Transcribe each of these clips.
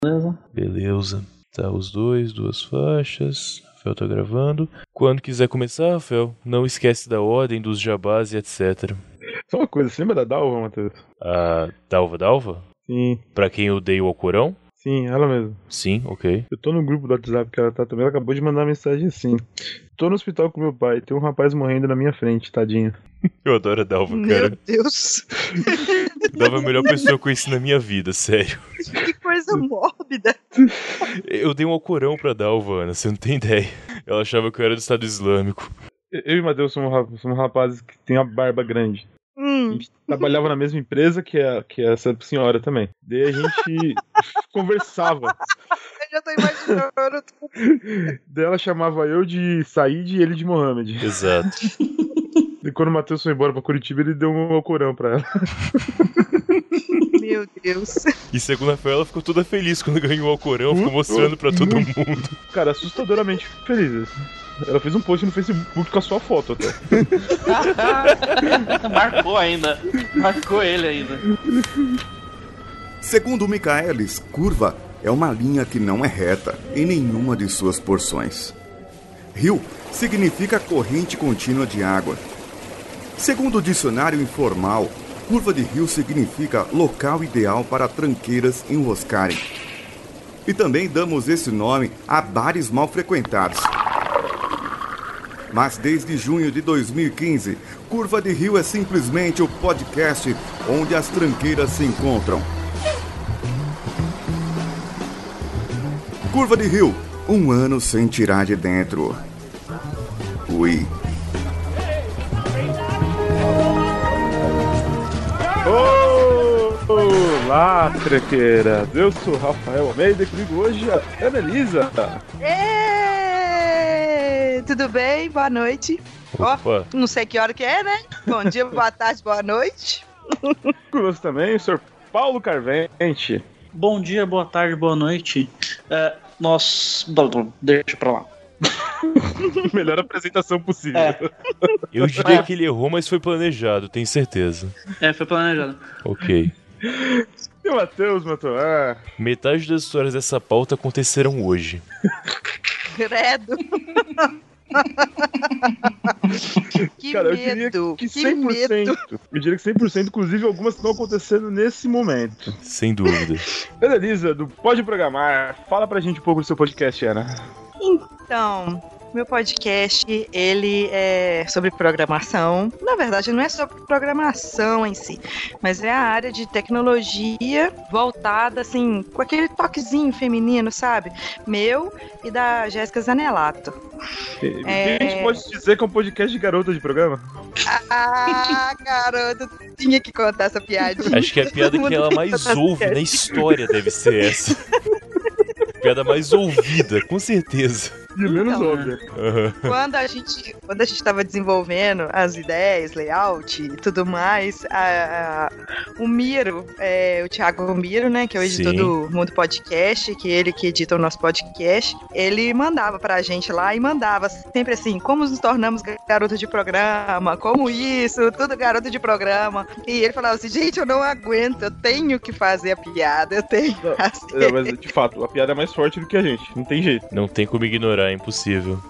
Beleza. Tá, os dois, duas faixas. Rafael tá gravando. Quando quiser começar, Rafael, não esquece da ordem, dos jabás e etc. Só uma coisa, você lembra da Dalva, Matheus? A Dalva? Sim. Pra quem odeia o Alcorão? Sim, ela mesmo. Sim, ok. Eu tô no grupo do WhatsApp que ela tá também, ela acabou de mandar uma mensagem assim. Tô no hospital com meu pai, tem um rapaz morrendo na minha frente, tadinho. Eu adoro a Dalva, cara. Meu Deus. Dalva é a melhor pessoa que eu conheci na minha vida, sério. Que coisa mórbida. Eu dei um Alcorão pra Dalva, Ana, você não tem ideia. Ela achava que eu era do Estado Islâmico. Eu e o Matheus somos rapazes que tem a barba grande. A gente trabalhava na mesma empresa que essa senhora também. Daí a gente conversava. Eu já tô imaginando. Daí ela chamava eu de Said e ele de Mohamed. Exato. E quando o Matheus foi embora pra Curitiba, ele deu um Alcorão pra ela. Meu Deus. E segundo a Rafael, ela ficou toda feliz quando ganhou o Alcorão, ficou mostrando pra todo mundo. Cara, assustadoramente feliz. Ela fez um post no Facebook com a sua foto até. Marcou ele ainda. Segundo Michaelis, curva é uma linha que não é reta em nenhuma de suas porções. Rio significa corrente contínua de água. Segundo o dicionário informal, curva de rio significa local ideal para tranqueiras enroscarem. E também damos esse nome a bares mal frequentados. Mas desde junho de 2015, Curva de Rio é simplesmente o podcast onde as tranqueiras se encontram. Curva de Rio, 1 ano sem tirar de dentro. Ui. Olá, tranqueira. Eu sou o Rafael Almeida e comigo hoje a Ana Elisa. Tudo bem? Boa noite. Opa. Não sei que hora que é, né? Bom dia, boa tarde, boa noite. Conosco também o Sr. Paulo Carvente. Bom dia, boa tarde, boa noite. Deixa pra lá. Melhor apresentação possível. Eu diria que ele errou, mas foi planejado, tenho certeza. Foi planejado. Ok. E o Matheus Matoar? Metade das histórias dessa pauta aconteceram hoje. Credo. Que cara, medo. Eu diria que 100%, inclusive algumas estão acontecendo nesse momento. Sem dúvida. Ana Elisa, do Pode Programar, fala pra gente um pouco do seu podcast, Ana. Então, meu podcast, ele é sobre programação. Na verdade, não é sobre programação em si, mas é a área de tecnologia voltada, assim, com aquele toquezinho feminino, sabe? Meu e da Jéssica Zanelato. A gente pode dizer que é um podcast de garota de programa? Ah, garota, tinha que contar essa piadinha. Acho que a piada que ela mais ouve na história deve ser essa. Piada mais ouvida, com certeza. E menos óbvio. Quando a gente estava desenvolvendo as ideias, layout e tudo mais, o Miro, o Thiago Miro, né, que é o editor do Mundo Podcast, que ele que edita o nosso podcast, ele mandava pra gente lá e mandava sempre assim, como nos tornamos garota de programa, como isso, tudo garota de programa. E ele falava assim, gente, eu não aguento, eu tenho que fazer a piada, eu tenho que fazer. Mas de fato, a piada é mais forte do que a gente, não tem jeito. Não tem como ignorar, é impossível.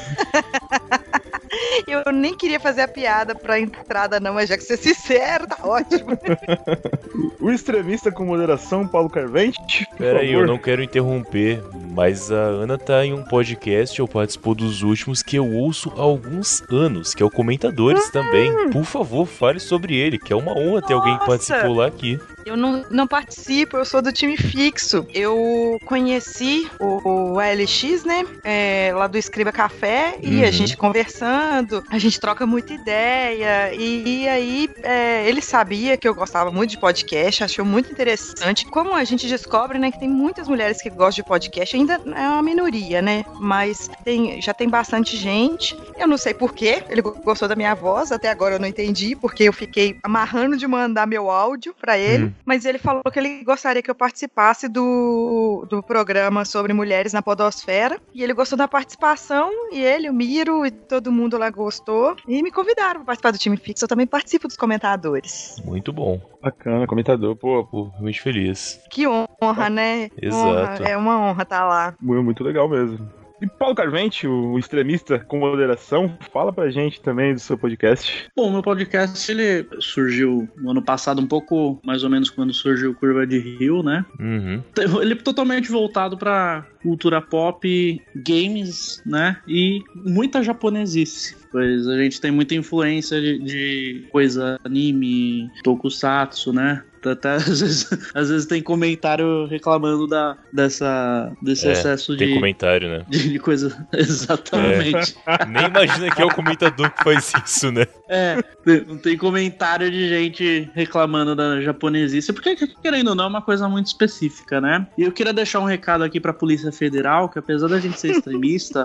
Eu nem queria fazer a piada pra entrada não, mas já que você é sincero, tá ótimo. O extremista com moderação, Paulo Carvente. Peraí, eu não quero interromper, mas a Ana tá em um podcast, eu participou dos últimos, que eu ouço há alguns anos, que é o Comentadores também. Por favor, fale sobre ele, que é uma honra ter alguém que participou lá aqui. Eu não participo, eu sou do time fixo. Eu conheci o ALX, né? Lá do Escriba Café, e a gente conversando, a gente troca muita ideia. E aí, ele sabia que eu gostava muito de podcast, achou muito interessante. Como a gente descobre, né, que tem muitas mulheres que gostam de podcast, ainda é uma minoria, né? Mas já tem bastante gente. Eu não sei porquê, ele gostou da minha voz, até agora eu não entendi, porque eu fiquei amarrando de mandar meu áudio pra ele. Mas ele falou que ele gostaria que eu participasse do programa sobre mulheres na podosfera, e ele gostou da participação, e ele, o Miro e todo mundo lá gostou, e me convidaram para participar do time fixo. Eu também participo dos comentadores. Muito bom. Bacana, comentador, pô, muito feliz. Que honra. honra, né? Exato. Honra, é uma honra estar lá. Muito legal mesmo. E Paulo Carvente, o extremista com moderação, fala pra gente também do seu podcast. Bom, meu podcast, ele surgiu no ano passado, um pouco mais ou menos quando surgiu Curva de Rio, né? Uhum. Ele é totalmente voltado pra cultura pop, games, né? E muita japonesice. Pois a gente tem muita influência de coisa anime, tokusatsu, né? Até às vezes tem comentário reclamando desse excesso tem comentário, né? de coisa. Exatamente. Nem imagina que é o comentador que faz isso, né? Tem comentário de gente reclamando da japonesice, porque, querendo ou não, é uma coisa muito específica, né? E eu queria deixar um recado aqui pra Polícia Federal, que apesar da gente ser extremista,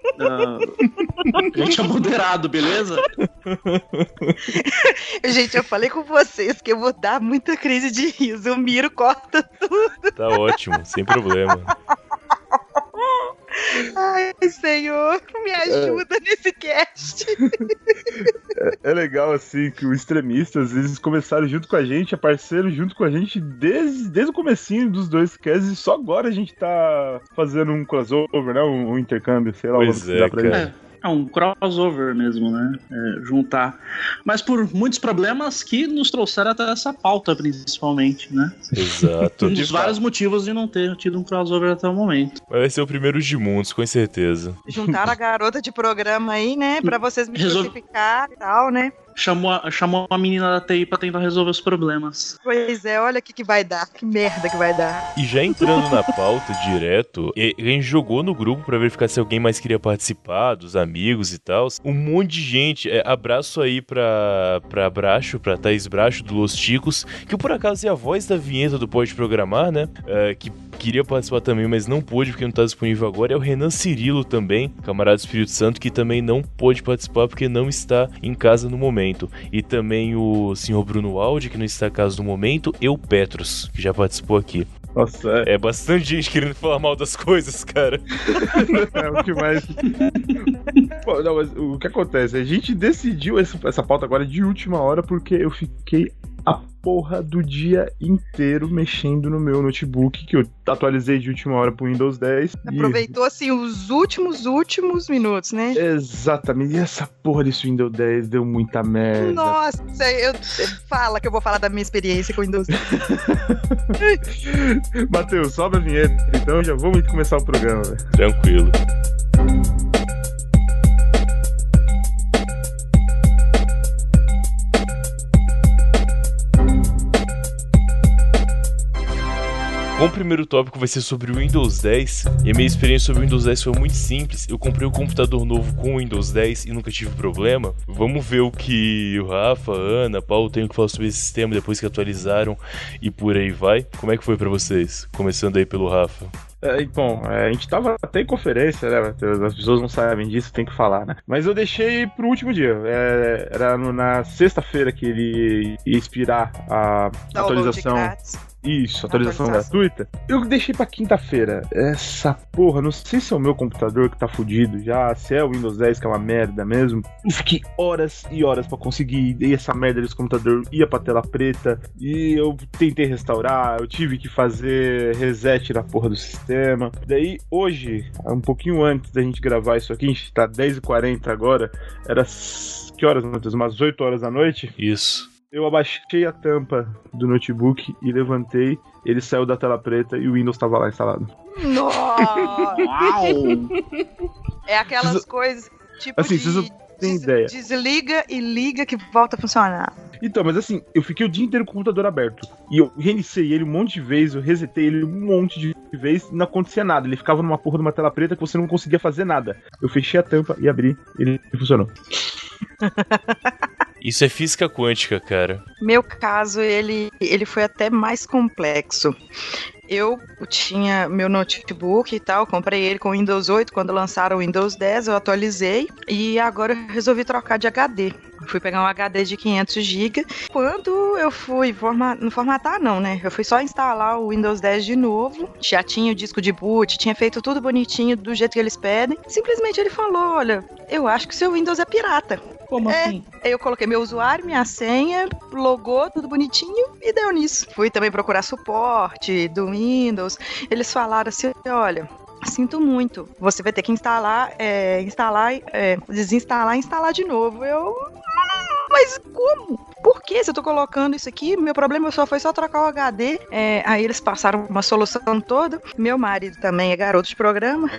a gente é moderado, beleza? Gente, eu falei com vocês que eu vou dar muita crise de riso. O Miro corta tudo. Tá ótimo, sem problema. Ai, Senhor, me ajuda nesse cast. É legal, assim, que os extremistas, eles começaram junto com a gente, apareceram junto com a gente desde o comecinho dos dois casts, e só agora a gente tá fazendo um crossover, né? Um intercâmbio, sei lá. Pois é, cara. É um crossover mesmo, né? Juntar. Mas por muitos problemas que nos trouxeram até essa pauta, principalmente, né? Exato. Um dos vários motivos de não ter tido um crossover até o momento. Vai ser o primeiro de muitos, com certeza. Juntaram a garota de programa aí, né? Pra vocês me crucificar e tal, né? Chamou a menina da TI pra tentar resolver os problemas. Pois é, olha o que vai dar. Que merda que vai dar. E já entrando na pauta direto, a gente jogou no grupo pra verificar se alguém mais queria participar, dos amigos e tal. Um monte de gente. Abraço aí pra Bracho, pra Thaís Bracho, do Los Ticos, que por acaso é a voz da vinheta do Pode Programar, né? Que queria participar também, mas não pôde porque não tá disponível agora. É o Renan Cirilo também, camarada do Espírito Santo, que também não pôde participar porque não está em casa no momento. E também o senhor Bruno Aldi, que não está em casa no momento, e o Petros, que já participou aqui. Nossa, é bastante gente querendo falar mal das coisas, cara. É o que mais... Pô, não, mas o que acontece? A gente decidiu essa pauta agora de última hora porque eu fiquei a porra do dia inteiro mexendo no meu notebook, que eu atualizei de última hora pro Windows 10. Aproveitou, assim, os últimos minutos, né? Exatamente. E essa porra desse Windows 10 deu muita merda. Nossa, fala que eu vou falar da minha experiência com o Windows 10. Matheus, sobe a vinheta, então já vamos começar o programa, velho. Tranquilo. Bom, o primeiro tópico vai ser sobre o Windows 10, e a minha experiência sobre o Windows 10 foi muito simples. Eu comprei um computador novo com o Windows 10 e nunca tive problema. Vamos ver o que o Rafa, a Ana, Paulo tem que falar sobre esse sistema depois que atualizaram e por aí vai. Como é que foi pra vocês? Começando aí pelo Rafa. Bom, a gente tava até em conferência, né? As pessoas não sabem disso, tem que falar, né? Mas eu deixei pro último dia. Era na sexta-feira que ele ia expirar a atualização. Isso, atualização gratuita. Eu deixei pra quinta-feira. Essa porra, não sei se é o meu computador que tá fudido já, se é o Windows 10 que é uma merda mesmo. Eu fiquei horas e horas pra conseguir, e essa merda desse computador ia pra tela preta, e eu tentei restaurar, eu tive que fazer reset na porra do sistema. Daí, hoje, um pouquinho antes da gente gravar isso aqui, a gente tá 10h40 agora, era... Que horas, Matheus? Umas 8 horas da noite? Isso. Eu abaixei a tampa do notebook e levantei, ele saiu da tela preta e o Windows tava lá instalado. Nossa! É aquelas coisas, tipo assim, vocês não têm ideia. Desliga e liga que volta a funcionar. Então, mas assim, eu fiquei o dia inteiro com o computador aberto. E eu reiniciei ele um monte de vezes, eu resetei ele um monte de vezes e não acontecia nada. Ele ficava numa porra de uma tela preta que você não conseguia fazer nada. Eu fechei a tampa e abri, ele funcionou. Isso é física quântica, cara. Meu caso, ele foi até mais complexo. Eu tinha meu notebook e tal, comprei ele com Windows 8, quando lançaram o Windows 10, eu atualizei e agora eu resolvi trocar de HD. Fui pegar um HD de 500 GB. Quando eu fui não formatar não, né? Eu fui só instalar o Windows 10 de novo. Já tinha o disco de boot, tinha feito tudo bonitinho, do jeito que eles pedem. Simplesmente ele falou, olha, eu acho que o seu Windows é pirata. Como assim? Eu coloquei meu usuário, minha senha, logou, tudo bonitinho e deu nisso. Fui também procurar suporte do Windows. Eles falaram assim, olha, sinto muito, você vai ter que desinstalar e instalar de novo. Mas como? Por que se eu tô colocando isso aqui? Meu problema foi só trocar o HD. Aí eles passaram uma solução toda. Meu marido também é garoto de programa.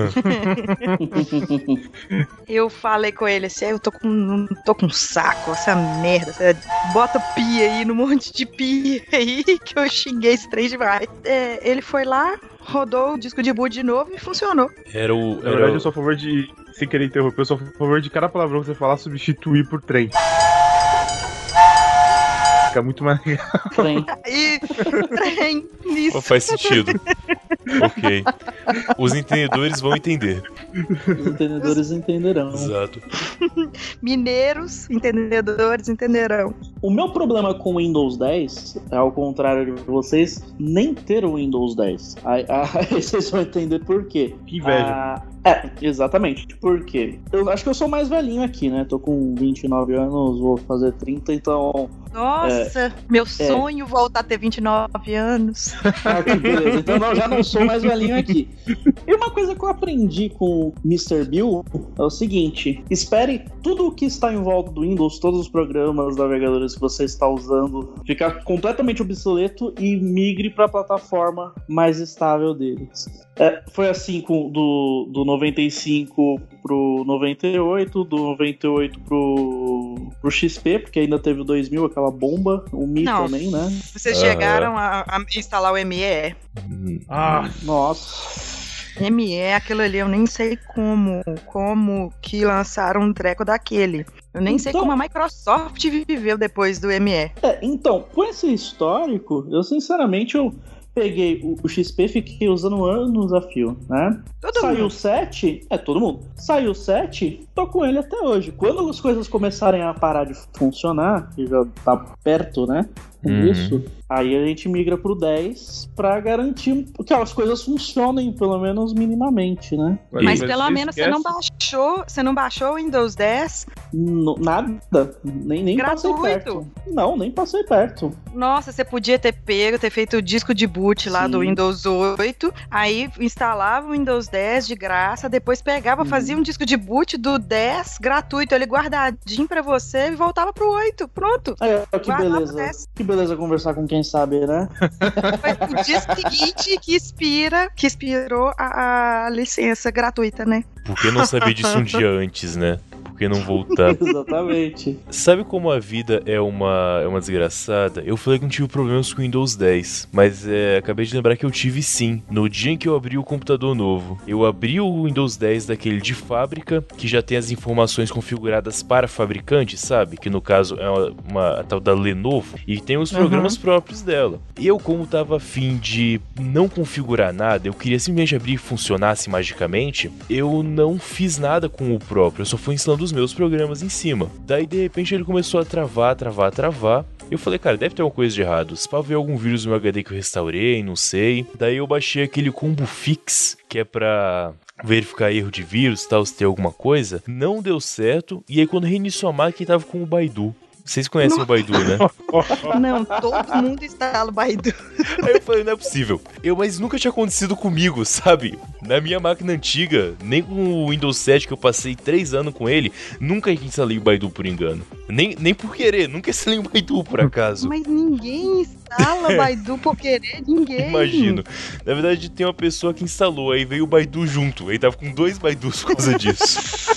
Eu falei com ele assim, eu tô com um saco, essa merda. Você bota pia aí, no monte de pia aí, que eu xinguei esse trem demais. Ele foi lá, rodou o disco de boot de novo e funcionou. Na verdade, eu sou a favor de... Sem querer interromper, eu sou a favor de cada palavrão que você falar, substituir por trem. Fica muito mais legal. Trem. Trem, isso. Faz sentido. Ok. Os entendedores vão entender. Os entendedores entenderão. Exato. Mineiros, entendedores entenderão. O meu problema com o Windows 10, ao contrário de vocês, nem ter o Windows 10. Aí vocês vão entender por quê. Que inveja. Exatamente. Por quê? Eu acho que eu sou mais velhinho aqui, né? Tô com 29 anos, vou fazer 30, então... Nossa, meu sonho voltar a ter 29 anos. Ah, que beleza. Então eu já não sou mais velhinho aqui. E uma coisa que eu aprendi com o Mr. Bill é o seguinte: espere tudo o que está em volta do Windows, todos os programas, navegadores que você está usando, ficar completamente obsoleto e migre para a plataforma mais estável deles. Foi assim do 95 pro 98, do 98 pro XP, porque ainda teve o 2000, aquela bomba, o Mi também, né? Vocês chegaram a instalar o ME? Nossa. ME, aquilo ali, eu nem sei como que lançaram um treco daquele. Eu nem sei como a Microsoft viveu depois do ME. Então, com esse histórico, eu sinceramente, peguei o XP, fiquei usando anos a fio, né? Saiu o 7, todo mundo. Saiu o 7, tô com ele até hoje. Quando as coisas começarem a parar de funcionar, que já tá perto, né? Com isso, aí a gente migra pro 10 pra garantir que as coisas funcionem, pelo menos minimamente, né? Mas pelo menos você não baixou o Windows 10? Nada. Nem passei perto. Não, nem passei perto. Nossa, você podia ter feito o disco de boot lá do Windows 8, aí instalava o Windows 10 de graça, depois pegava, fazia um disco de boot do 10 gratuito, ele guardadinho pra você e voltava pro 8. Pronto. Que beleza. Que beleza conversar com quem sabe, né? Foi o dia seguinte que expirou a licença gratuita, né? Por que não saber disso um dia antes, né? Por que não voltar? Exatamente. Sabe como a vida é uma desgraçada? Eu falei que não tive problemas com o Windows 10, mas acabei de lembrar que eu tive sim. No dia em que eu abri o computador novo, eu abri o Windows 10 daquele de fábrica, que já tem as informações configuradas para fabricante, sabe? Que no caso é a tal da Lenovo, e tem os programas próprios dela. Eu, como tava afim de não configurar nada, eu queria simplesmente abrir e funcionasse magicamente, eu não fiz nada com o próprio, eu só fui instalando os meus programas em cima. Daí, de repente, ele começou a travar. Eu falei, cara, deve ter alguma coisa de errado. Se pá, ver algum vírus no meu HD que eu restaurei, não sei. Daí eu baixei aquele Combo Fix, que é pra verificar erro de vírus e tal, se tem alguma coisa. Não deu certo. E aí, quando reiniciou a máquina, tava com o Baidu. Vocês conhecem o Baidu, né? Não, todo mundo instala o Baidu. Aí eu falei, não é possível. Mas nunca tinha acontecido comigo, sabe? Na minha máquina antiga, nem com o Windows 7, que eu passei 3 anos com ele, nunca instalei o Baidu por engano. Nem por querer, nunca instalei o Baidu por acaso. Mas ninguém instala Baidu por querer, ninguém. Imagino. Na verdade, tem uma pessoa que instalou, aí veio o Baidu junto. Aí tava com 2 Baidus por causa disso.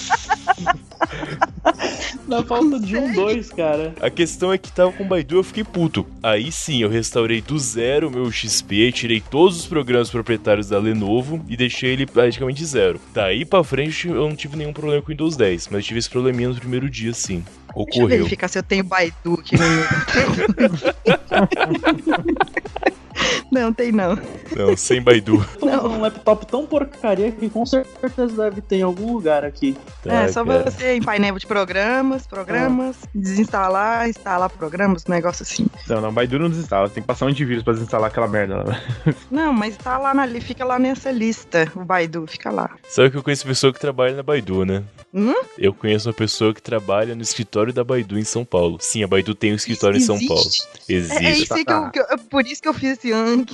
Na falta de 2, cara. A questão é que tava com o Baidu, eu fiquei puto. Aí sim, eu restaurei do zero o meu XP, tirei todos os programas proprietários da Lenovo e deixei ele praticamente zero. Daí pra frente, eu não tive nenhum problema com o Windows 10, mas tive esse probleminha no primeiro dia, sim. Ocorreu. Deixa eu verificar se eu tenho Baidu aqui no Não, tem não. Não, sem Baidu. Um laptop tão porcaria que com certeza deve ter em algum lugar aqui. É só cara. você ir em painel de programas, desinstalar, instalar programas, um negócio assim. Não, Baidu não desinstala. Tem que passar um antivírus pra desinstalar aquela merda lá. Não, mas tá lá fica lá nessa lista, o Baidu, fica lá. Sabe que eu conheço pessoa que trabalha na Baidu, né? Eu conheço uma pessoa que trabalha no escritório da Baidu em São Paulo. Sim, a Baidu tem um escritório em São Paulo. Existe. É isso aí por isso que eu fiz esse ranking.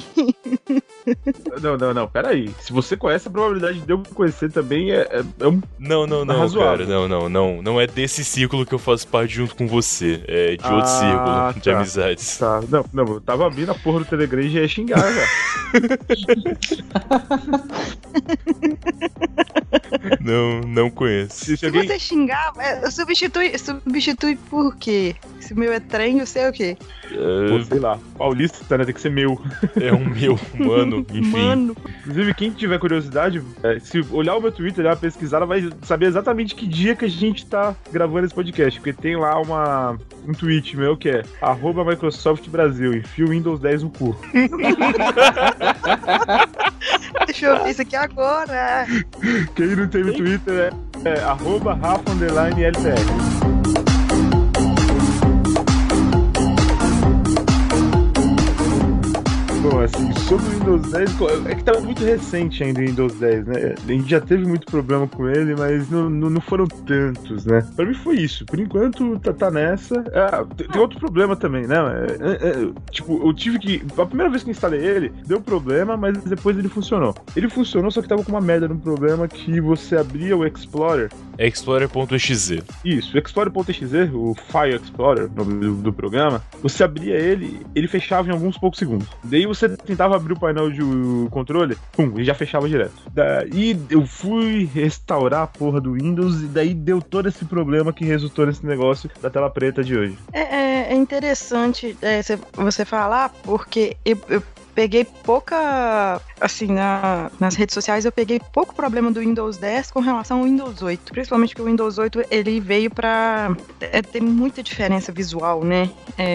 Não, peraí. Se você conhece, a probabilidade de eu conhecer também é um... Não, razoável. cara, não é desse círculo que eu faço parte junto com você. É de outro círculo de amizades. Tá, não, eu tava abrindo a porra do Telegram e já ia xingar, velho. Não conheço. Se você xingar, substitui por quê? Se o meu é trem, o seu é o quê? Pô, sei lá, paulista, né? Tem que ser meu. É um meu, mano, enfim. Mano. Inclusive, quem tiver curiosidade, se olhar o meu Twitter, dar uma pesquisada, vai saber exatamente que dia que a gente tá gravando esse podcast. Porque tem lá um tweet meu que é @Microsoft Brasil, enfia o Windows 10 no cu. Deixa eu ver isso aqui agora. Quem não tem no Twitter é @Rafa_LTR. Bom, assim, sobre o Windows 10, é que tá muito recente ainda o Windows 10, né? A gente já teve muito problema com ele, mas não foram tantos, né? Pra mim foi isso. Por enquanto, tá nessa. Tem outro problema também, né? Tipo, eu tive que... A primeira vez que instalei ele, deu problema, mas depois ele funcionou. Ele funcionou, só que tava com uma merda no problema que você abria o Explorer. É Explorer.exe. Isso, o Explorer.exe, o File Explorer, nome do programa, você abria ele fechava em alguns poucos segundos. Daí você tentava abrir o painel de controle, ele já fechava direto. Daí eu fui restaurar a porra do Windows e daí deu todo esse problema que resultou nesse negócio da tela preta de hoje. É interessante você falar, porque eu peguei pouca, assim, nas redes sociais eu peguei pouco problema do Windows 10 com relação ao Windows 8, principalmente porque o Windows 8 ele veio pra ter muita diferença visual, né,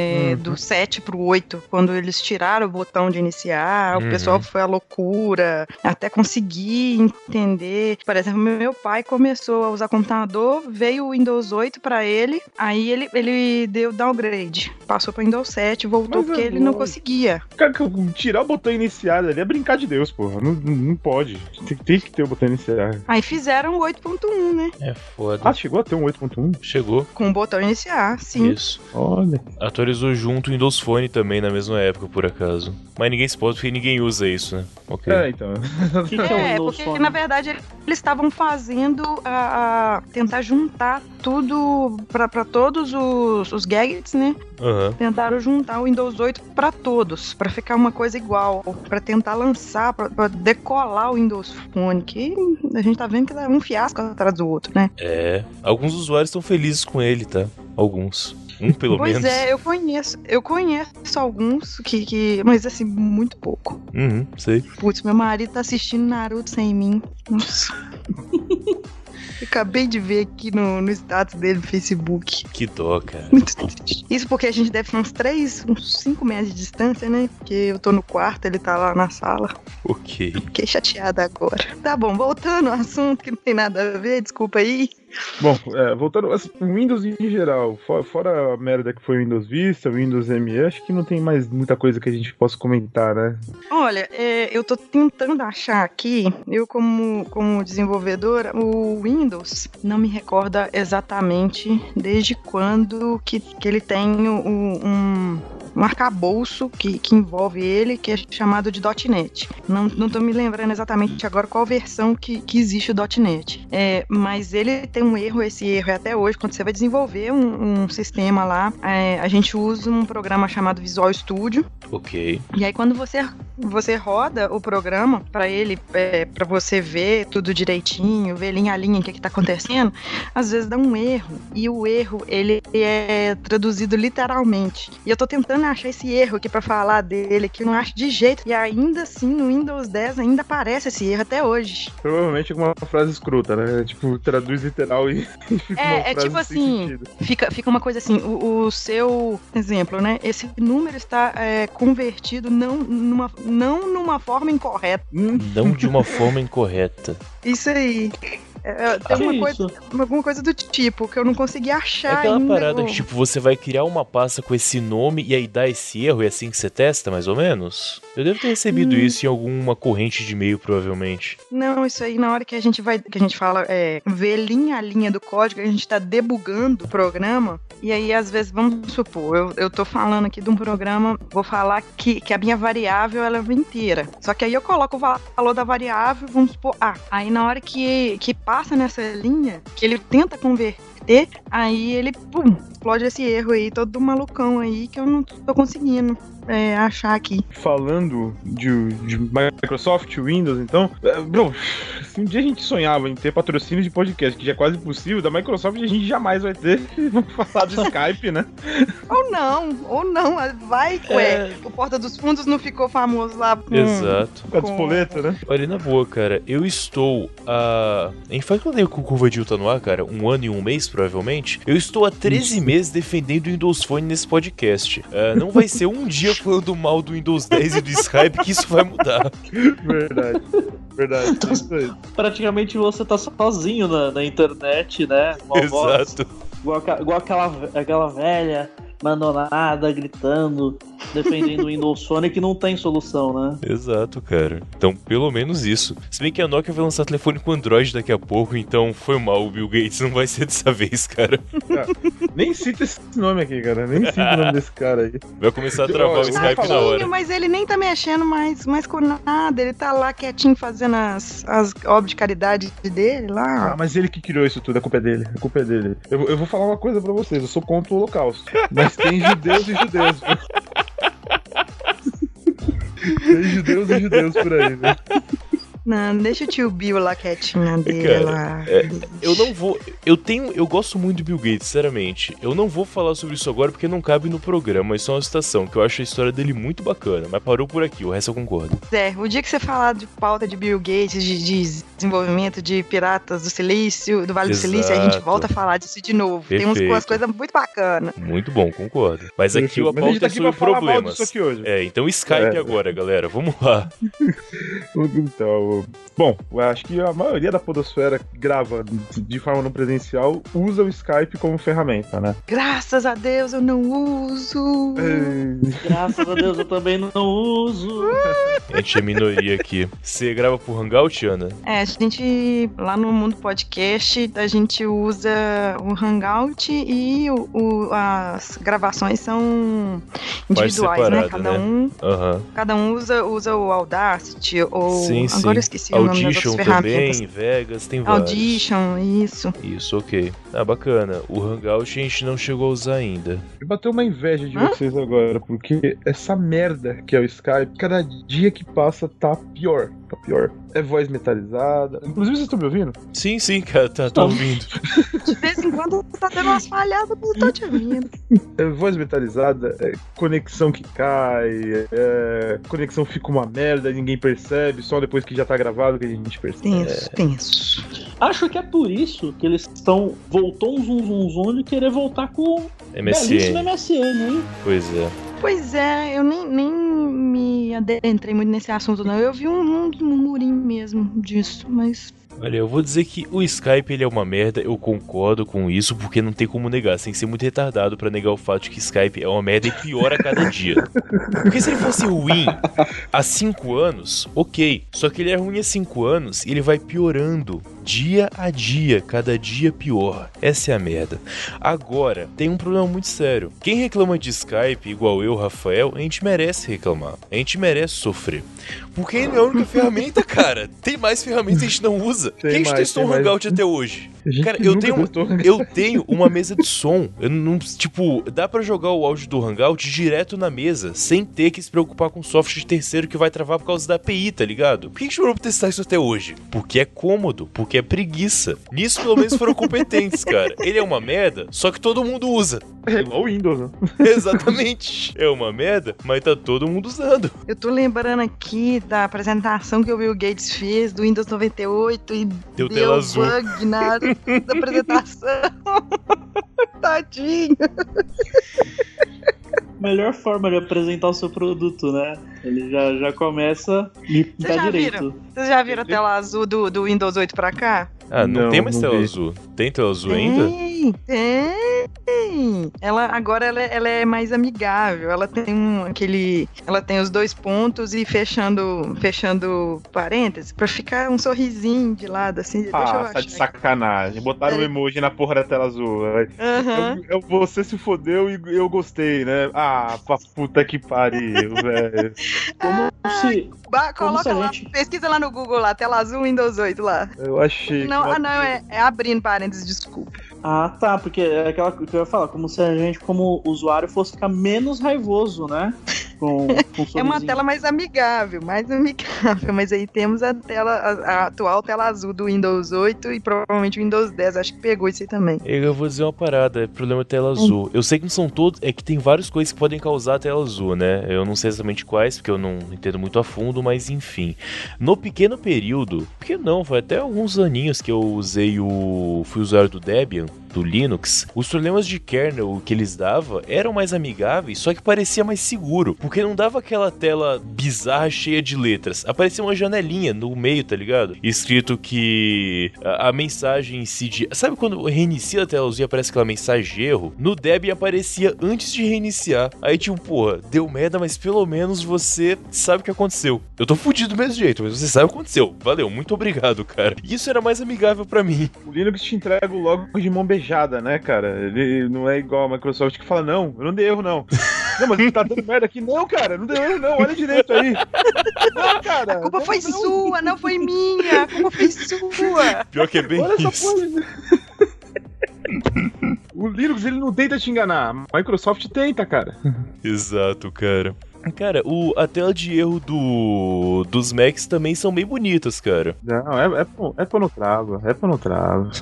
do 7 pro 8, quando eles tiraram o botão de iniciar, o pessoal foi à loucura, até conseguir entender. Por exemplo, meu pai começou a usar computador, veio o Windows 8 pra ele, aí ele deu downgrade, passou pro Windows 7, voltou porque ele não conseguia. Cara, tirar o botão iniciar ali é brincar de Deus, porra. Não pode. Tem que ter o botão iniciar. Aí fizeram o 8.1, né? É foda. Chegou a ter um 8.1? Chegou. Com o botão iniciar, sim. Isso. Olha. Atualizou junto o Windows Phone também na mesma época, por acaso. Mas ninguém se pode porque ninguém usa isso, né? Ok. Então. O que é o Windows porque Phone? na verdade eles estavam fazendo tentar juntar tudo pra todos os gadgets, né? Tentaram juntar o Windows 8 pra todos, pra ficar uma coisa igual, pra tentar lançar, pra decolar o Windows Phone, que a gente tá vendo que dá um fiasco atrás do outro, né? Alguns usuários estão felizes com ele, tá? Alguns. Pelo menos. Pois eu conheço alguns que mas assim, muito pouco. Sei. Putz, meu marido tá assistindo Naruto sem mim. Nossa. Acabei de ver aqui no status dele no Facebook. Que dó, cara. Muito triste. Isso porque a gente deve ter uns 5 metros de distância, né? Porque eu tô no quarto, ele tá lá na sala. Ok. Fiquei chateada agora. Tá bom, voltando ao assunto que não tem nada a ver, desculpa aí. Bom, voltando, assim, o Windows em geral, fora a merda que foi o Windows Vista, o Windows ME, acho que não tem mais muita coisa que a gente possa comentar, né? Olha, eu tô tentando achar aqui, eu como desenvolvedora, o Windows não me recorda exatamente desde quando que ele tem um arcabouço que envolve ele, que é chamado de .NET. Não tô me lembrando exatamente agora qual versão que existe o .NET. Mas ele tem um erro, esse erro é até hoje, quando você vai desenvolver um sistema lá, a gente usa um programa chamado Visual Studio. Ok. E aí quando você roda o programa para ele, para você ver tudo direitinho, ver linha a linha o que tá acontecendo, às vezes dá um erro, e o erro ele é traduzido literalmente. E eu tô tentando tentando achar esse erro aqui pra falar dele, que eu não acho de jeito. E ainda assim, no Windows 10 ainda aparece esse erro até hoje. Provavelmente alguma frase escrota, né? Tipo, traduz literal e fica uma frase tipo sem assim, sentido. fica uma coisa assim, o seu exemplo, né? Esse número está convertido não numa forma incorreta. Não de uma forma incorreta. Isso aí. Tem alguma coisa do tipo que eu não consegui achar aquela ainda. Parada que, tipo, você vai criar uma pasta com esse nome e aí dá esse erro, e é assim que você testa, mais ou menos? Eu devo ter recebido isso em alguma corrente de e-mail, provavelmente. Não, isso aí na hora que a gente fala, ver linha a linha do código, a gente tá debugando o programa, e aí às vezes, vamos supor, eu tô falando aqui de um programa, vou falar que a minha variável ela é inteira. Só que aí eu coloco o valor da variável, vamos supor A. Aí na hora que passa nessa linha, que ele tenta converter, aí ele, explode esse erro aí, todo malucão aí, que eu não tô conseguindo achar aqui. Falando de Microsoft, Windows, então, bro, se um dia a gente sonhava em ter patrocínio de podcast, que já é quase impossível, da Microsoft a gente jamais vai ter. Vamos falar do Skype, né? Ou não, vai, o Porta dos Fundos não ficou famoso lá Exato. Com a despoleta, né? Olha, na boa, cara, eu estou a gente faz quando o Curva de tá no ar, cara, 1 ano e 1 mês, provavelmente. Eu estou há 13 meses defendendo o Windows Phone nesse podcast. Não vai ser um dia falando mal do Windows 10 e do Skype que isso vai mudar. Verdade. Isso aí. Praticamente você tá sozinho na internet, né? Exato. Igual aquela velha abandonada, gritando, defendendo o Windows Phone que não tem solução, né? Exato, cara. Então, pelo menos isso. Se bem que a Nokia vai lançar telefone com Android daqui a pouco, então foi mal, o Bill Gates não vai ser dessa vez, cara. Nem cita esse nome aqui, cara. Nem cita o nome desse cara aí. Vai começar a travar o Skype na hora. Mas ele nem tá mexendo mais com nada. Ele tá lá quietinho fazendo as obras de caridade dele lá. Mas ele que criou isso tudo, a culpa é dele. Eu vou falar uma coisa pra vocês, eu sou contra o Holocausto. Mas tem judeus e judeus. Tem judeus e judeus por aí, né? Não, deixa o tio Bill lá quietinho dele. Cara, lá. Eu não vou. Eu gosto muito do Bill Gates, sinceramente. Eu não vou falar sobre isso agora porque não cabe no programa. Isso é uma citação, que eu acho a história dele muito bacana. Mas parou por aqui, o resto eu concordo. O dia que você falar de pauta de Bill Gates, de desenvolvimento de piratas do Silício, do Vale do Silício, a gente volta a falar disso de novo. Perfeito. Tem umas coisas muito bacanas. Muito bom, concordo. Mas aqui a pauta é sobre problemas. Hoje. Então Skype agora, galera. Vamos lá. Então, bom, eu acho que a maioria da podosfera que grava de forma não presencial usa o Skype como ferramenta, né? Graças a Deus eu não uso. Graças a Deus eu também não uso. A gente é minoria aqui. Você grava por Hangout, Ana? A gente, lá no Mundo Podcast, a gente usa o Hangout e as gravações são individuais, né? Cada um usa o Audacity ou... Sim. Agora eu esqueci o nome das outras ferramentas. Também, Vegas, tem vários. Audition, isso. Isso, ok. Bacana. O Hangout a gente não chegou a usar ainda. Eu bateu uma inveja de vocês agora, porque essa merda que é o Skype, cada dia que passa tá pior. É voz metalizada. Inclusive, vocês estão me ouvindo? Sim, cara, tô ouvindo. De vez em quando tá dando umas falhadas, mas eu tô te ouvindo. É voz metalizada, conexão que cai, conexão fica uma merda, ninguém percebe, só depois que já tá gravado que a gente percebe. Tenso. Acho que é por isso que eles voltou um zoom de querer voltar com belíssimo MSN, hein? Pois é, eu nem me adentrei muito nesse assunto, não. Eu vi um murmurinho mesmo disso, mas... Olha, eu vou dizer que o Skype ele é uma merda, eu concordo com isso, porque não tem como negar, você tem que ser muito retardado pra negar o fato de que Skype é uma merda e piora a cada dia. Porque se ele fosse ruim há 5 anos, ok, só que ele é ruim há 5 anos e ele vai piorando dia a dia, cada dia pior. Essa é a merda. Agora, tem um problema muito sério. Quem reclama de Skype, igual eu, Rafael, a gente merece reclamar. A gente merece sofrer. Porque ele é a única ferramenta, cara. Tem mais ferramentas que a gente não usa. Quem a gente testou o Hangout até hoje? Cara, eu tenho uma mesa de som. Eu não, dá pra jogar o áudio do Hangout direto na mesa, sem ter que se preocupar com software de terceiro que vai travar por causa da API, tá ligado? Por que a gente não testar isso até hoje? Porque é cômodo, porque que é preguiça. Nisso, pelo menos, foram competentes, cara. Ele é uma merda, só que todo mundo usa. É igual o Windows, né? Exatamente. É uma merda, mas tá todo mundo usando. Eu tô lembrando aqui da apresentação que o Bill Gates fez do Windows 98 e Deu tela azul. bug na apresentação. Tadinho. Melhor forma de apresentar o seu produto, né? Ele já começa e tá direito. Vocês já viram a tela azul do Windows 8 pra cá? Ah, não tem mais tela vi. azul. Tem tela azul ainda? Tem. Agora ela é mais amigável. Ela tem ela tem os 2 pontos e fechando parênteses pra ficar um sorrisinho de lado assim. Deixa eu Tá achar de sacanagem. Botaram um emoji na porra da tela azul. Aham. Você se fodeu e eu gostei, né? Ah, pra puta que pariu, velho. Como se Coloca a lá, gente- pesquisa lá no Google lá, tela azul Windows 8 lá. Eu achei. Não, é abrindo parênteses, desculpa. Ah, tá, porque é aquela que eu ia falar, como se a gente, como usuário, fosse ficar menos raivoso, né? Com É uma tela mais amigável, mas aí temos a atual tela azul do Windows 8 e provavelmente o Windows 10, acho que pegou isso aí também. Eu vou dizer uma parada, é problema da tela azul. Eu sei que não são todos, é que tem várias coisas que podem causar a tela azul, né? Eu não sei exatamente quais, porque eu não entendo muito a fundo, mas enfim. No pequeno período, pequeno não, foi até alguns aninhos que eu fui usuário do Debian, do Linux, os problemas de kernel que eles davam eram mais amigáveis, só que parecia mais seguro, porque não dava aquela tela bizarra cheia de letras, aparecia uma janelinha no meio, tá ligado? Escrito que a mensagem em si de... Sabe quando reinicia a tela azul e aparece aquela mensagem de erro? No Debian aparecia antes de reiniciar, aí tipo, porra, deu merda, mas pelo menos você sabe o que aconteceu. Eu tô fudido do mesmo jeito, mas você sabe o que aconteceu. Valeu, muito obrigado, cara. Isso era mais amigável pra mim. O Linux te entrega o logo de mão beijada, né, cara? Ele não é igual a Microsoft que fala, não, eu não dei erro, não. Não, mas tá dando merda aqui. Não, cara, não deu erro, não. Olha direito aí. Não, cara. A culpa foi sua, não foi minha. A culpa foi sua. Pior que é bem Olha essa isso. porra. O Linux, ele não tenta te enganar. A Microsoft tenta, cara. Exato, cara. Cara, a tela de erro dos Macs também são bem bonitas, cara. Não, é pano travo. É pano travo.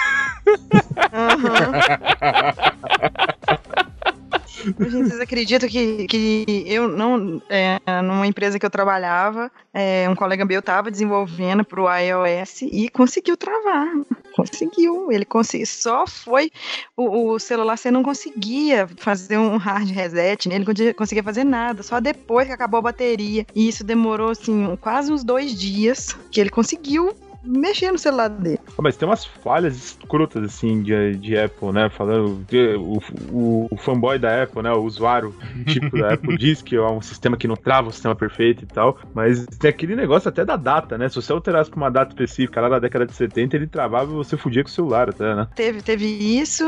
Gente, vocês acreditam que eu não... numa empresa que eu trabalhava, um colega meu tava desenvolvendo pro iOS e conseguiu travar. Conseguiu. Ele conseguiu. Só foi o celular, você não conseguia fazer um hard reset, ele não conseguia fazer nada. Só depois que acabou a bateria. E isso demorou, assim, quase uns 2 dias que ele conseguiu mexer no celular dele. Mas tem umas falhas escrotas, assim, de Apple, né? Falando o fanboy da Apple, né? O usuário tipo da Apple diz que é um sistema que não trava o sistema perfeito e tal. Mas tem aquele negócio até da data, né? Se você alterasse pra uma data específica lá da década de 70, ele travava e você fudia com o celular até, né? Teve isso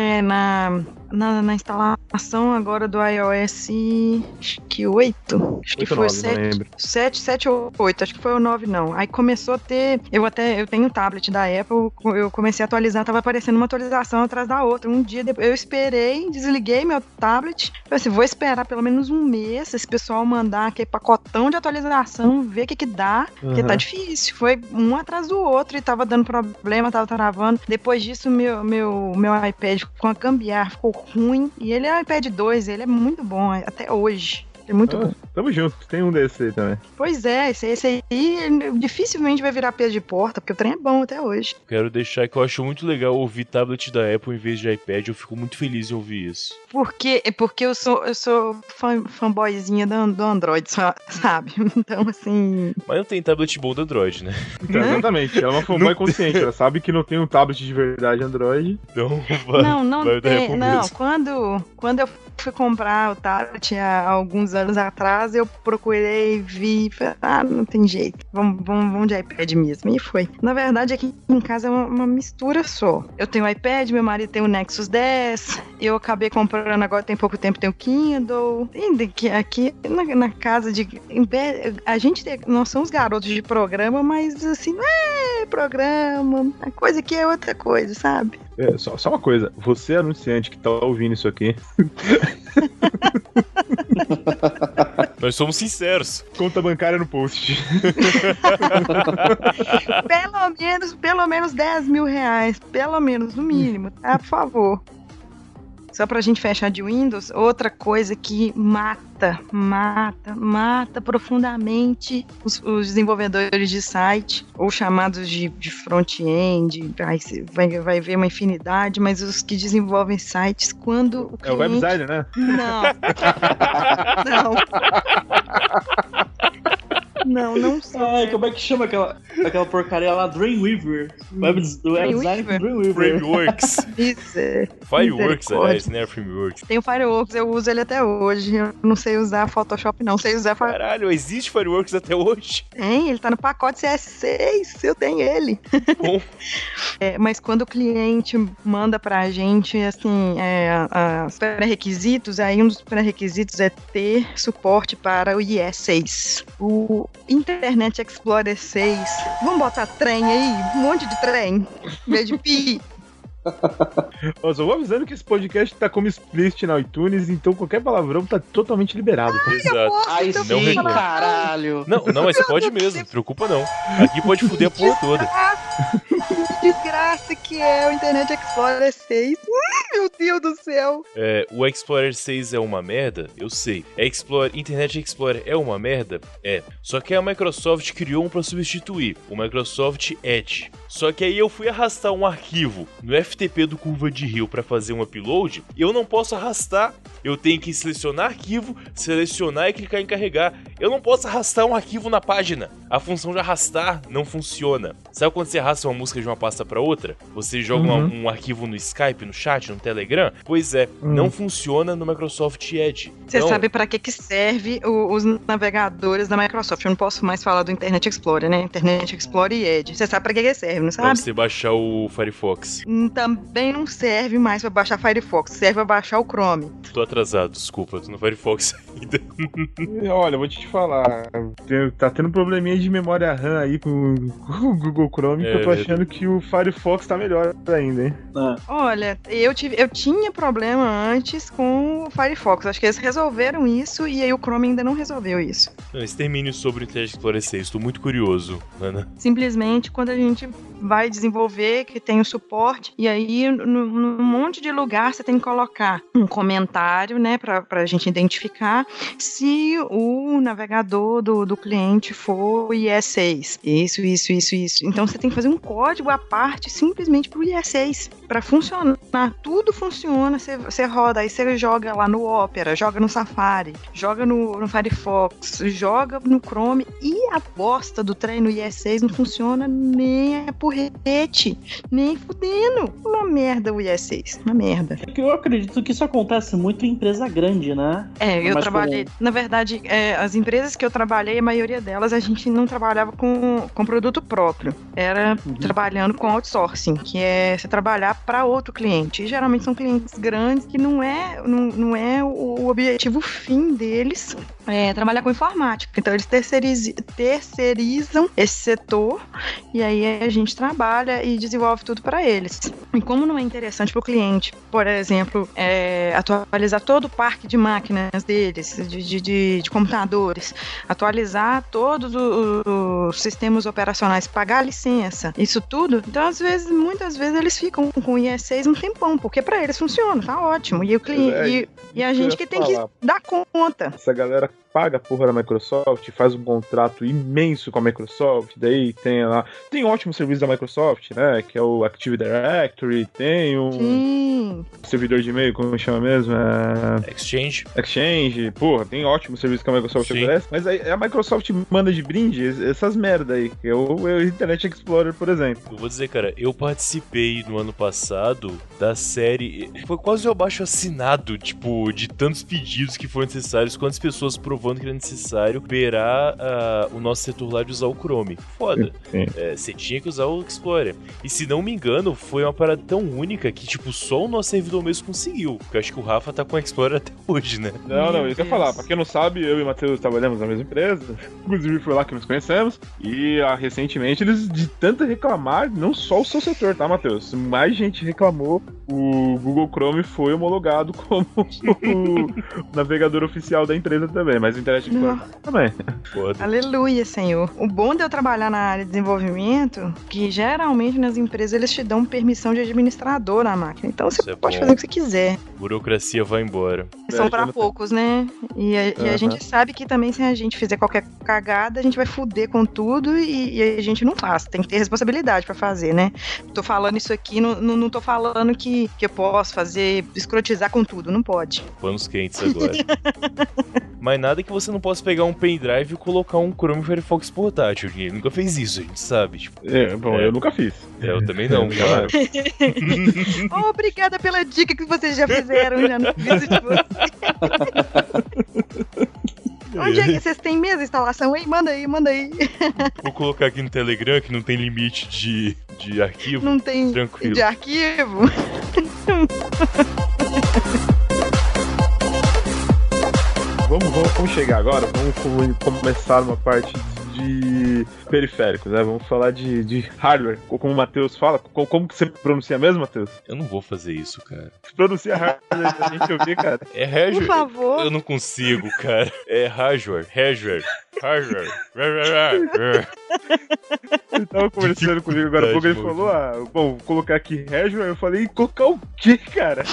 na instalação agora do iOS, acho que 8. Acho que 8 foi 9, não lembro. 7 ou 8, acho que foi o 9 não. Aí começou a ter, eu tenho um tablet da Apple, eu comecei a atualizar, tava aparecendo uma atualização atrás da outra. Um dia depois, eu esperei, desliguei meu tablet, falei assim, vou esperar pelo menos um mês, esse pessoal mandar aquele pacotão de atualização, ver o que dá, porque tá difícil. Foi um atrás do outro e tava dando problema, tava travando. Depois disso, meu iPad ficou a gambiarra, ficou ruim, e ele é um iPad 2, ele é muito bom, até hoje. É muito bom. Tamo junto, tem um desse aí também. Pois é, esse aí dificilmente vai virar peso de porta, porque o trem é bom até hoje. Quero deixar que eu acho muito legal ouvir tablet da Apple em vez de iPad, eu fico muito feliz em ouvir isso. Porque eu sou fanboyzinha do Android, sabe? Então, assim... Mas não tem tablet bom do Android, né? Então, exatamente, ela é uma fanboy consciente, ela sabe que não tem um tablet de verdade Android. Então vai, Não vai da tem, Apple não, mesmo. quando eu fui comprar o tablet há alguns anos atrás, eu procurei, vi, falei, não tem jeito, vamos de iPad mesmo, e foi. Na verdade, aqui em casa é uma mistura só. Eu tenho o iPad, meu marido tem o Nexus 10, eu acabei comprando agora, tem pouco tempo, tem o Kindle, e aqui na casa nós somos garotos de programa, mas assim, não é programa, a coisa aqui é outra coisa, sabe? Só uma coisa, você anunciante que tá ouvindo isso aqui, Nós somos sinceros. Conta bancária no post. Pelo menos 10 mil reais. Pelo menos, no mínimo, tá? Por favor. Só pra gente fechar de Windows, outra coisa que mata profundamente os desenvolvedores de site, ou chamados de front-end, vai ver uma infinidade, mas os que desenvolvem sites, quando o cliente... É o web designer, né? Não sei. Ai, como é que chama aquela porcaria lá? Dreamweaver. Web design com Dreamweaver. Frameworks. Fireworks, aliás, né? Frameworks. Tem o Fireworks, eu uso ele até hoje. Eu não sei usar Photoshop, não. Sei usar Fireworks. Caralho, existe Fireworks até hoje? Tem, ele tá no pacote CS6. Eu tenho ele. Bom. Mas quando o cliente manda pra gente, assim, os pré-requisitos, aí um dos pré-requisitos é ter suporte para o IE6. O Internet Explorer 6. Vamos botar trem aí? Um monte de trem. Em vez de pi. Eu só vou avisando que esse podcast tá como explicit na iTunes, então qualquer palavrão tá totalmente liberado. Tá? Exato. Ai, Não sim, reclama. caralho. Não, mas pode mesmo, não se preocupa não. Aqui pode foder a porra toda. Desgraça que é o Internet Explorer 6. Meu Deus do céu. O Explorer 6 é uma merda? Eu sei. Internet Explorer é uma merda? É. Só que a Microsoft criou um pra substituir, o Microsoft Edge. Só que aí eu fui arrastar um arquivo no FTP do Curva de Rio pra fazer um upload, e eu não posso arrastar. Eu tenho que selecionar arquivo, selecionar e clicar em carregar. Eu não posso arrastar um arquivo na página. A função de arrastar não funciona. Sabe quando você arrasta uma música de uma pasta pra outra? Você joga um arquivo no Skype, no chat, no Telegram? Pois é, não funciona no Microsoft Edge. Você sabe pra que serve os navegadores da Microsoft. Eu não posso mais falar do Internet Explorer, né? Internet Explorer e Edge. Você sabe pra que serve, não sabe? Pra você baixar o Firefox. Também não serve mais pra baixar Firefox. Serve pra baixar o Chrome. Tô atrasado, desculpa. Eu tô no Firefox ainda. Olha, vou te falar. Tá tendo um probleminha de memória RAM aí com o Google Chrome, que eu tô achando que o Firefox tá melhor ainda, hein? Olha, eu tinha problema antes com o Firefox. Acho que eles resolveram isso e aí o Chrome ainda não resolveu isso. Extermínio sobre o Internet Explorer 6. Tô muito curioso, Ana. Simplesmente quando a gente vai desenvolver, que tem o suporte, e aí num monte de lugar você tem que colocar um comentário, né, pra gente identificar se o navegador do cliente for o IE6. Isso. Então você tem que fazer um código à parte simplesmente pro IE6. Pra funcionar, tudo funciona, você roda, aí você joga lá no Opera, joga no Safari, joga no Firefox, joga no Chrome, e a bosta do trem no IE6 não funciona nem a porrete, nem fudendo. Uma merda o IE6, uma merda. Eu acredito que isso acontece muito em empresa grande, né? Eu trabalhei, na verdade, as empresas que eu trabalhei, a maioria delas, a gente não trabalhava com produto próprio. Era trabalhando com outsourcing, que é você trabalhar para outro cliente. E geralmente são clientes grandes que não é o objetivo fim deles trabalhar com informática. Então eles terceirizam esse setor e aí a gente trabalha e desenvolve tudo para eles. E como não é interessante para o cliente, por exemplo, atualizar todo o parque de máquinas deles, de computadores, atualizar todos os sistemas operacionais, pagar a licença, isso tudo, então muitas vezes eles ficam com o IE6 um tempão, porque para eles funciona, tá ótimo. E o cliente e a gente que tem que dar conta. Essa galera paga a porra da Microsoft, faz um contrato imenso com a Microsoft, daí tem um ótimo serviço da Microsoft, né, que é o Active Directory, tem um servidor de e-mail, como chama mesmo? Exchange, porra, tem ótimo serviço que a Microsoft oferece, mas aí a Microsoft manda de brinde essas merda aí, que é o Internet Explorer, por exemplo. Eu vou dizer, cara, eu participei no ano passado da série, foi quase o abaixo assinado, tipo, de tantos pedidos que foram necessários, quantas pessoas provando que era necessário liberar o nosso setor lá de usar o Chrome. Foda. Você tinha que usar o Explorer. E se não me engano, foi uma parada tão única que, tipo, só o nosso servidor mesmo conseguiu. Porque eu acho que o Rafa tá com o Explorer até hoje, né? Não, isso que eu ia falar. Pra quem não sabe, eu e o Matheus trabalhamos na mesma empresa. Inclusive foi lá que nos conhecemos. E recentemente eles, de tanto reclamar, não só o seu setor, tá, Matheus? Mais gente reclamou. O Google Chrome foi homologado como o navegador oficial da empresa também, mas o Internet Explorer também. Foda. Aleluia, Senhor. O bom de eu trabalhar na área de desenvolvimento, que geralmente nas empresas eles te dão permissão de administrador na máquina. Então você pode fazer o que você quiser. Burocracia vai embora. São pra poucos, né? E a gente sabe que também se a gente fizer qualquer cagada, a gente vai fuder com tudo e a gente não faz. Tem que ter responsabilidade pra fazer, né? Tô falando isso aqui, não tô falando que eu posso fazer, escrotizar com tudo. Não pode. Panos quentes agora. Mas nada que você não possa pegar um pendrive e colocar um Chrome Firefox portátil. Ninguém nunca fez isso, a gente sabe. Tipo, eu nunca fiz. Eu também não, claro. Obrigada pela dica que vocês já fizeram, já não fiz de você. Onde é que vocês têm mesmo a instalação aí? Manda aí. Vou colocar aqui no Telegram que não tem limite de arquivo. Não tem Tranquilo. de arquivo? Vamos chegar agora, vamos começar uma parte de periféricos, né? Vamos falar de hardware, como o Matheus fala. Como que você pronuncia mesmo, Matheus? Eu não vou fazer isso, cara. Pronuncia hardware pra gente ouvir, cara. É hardware? Por favor. Eu não consigo, cara. É hardware. Ele tava conversando comigo agora há pouco, ele falou, bom, vou colocar aqui hardware, eu falei, colocar o quê, cara?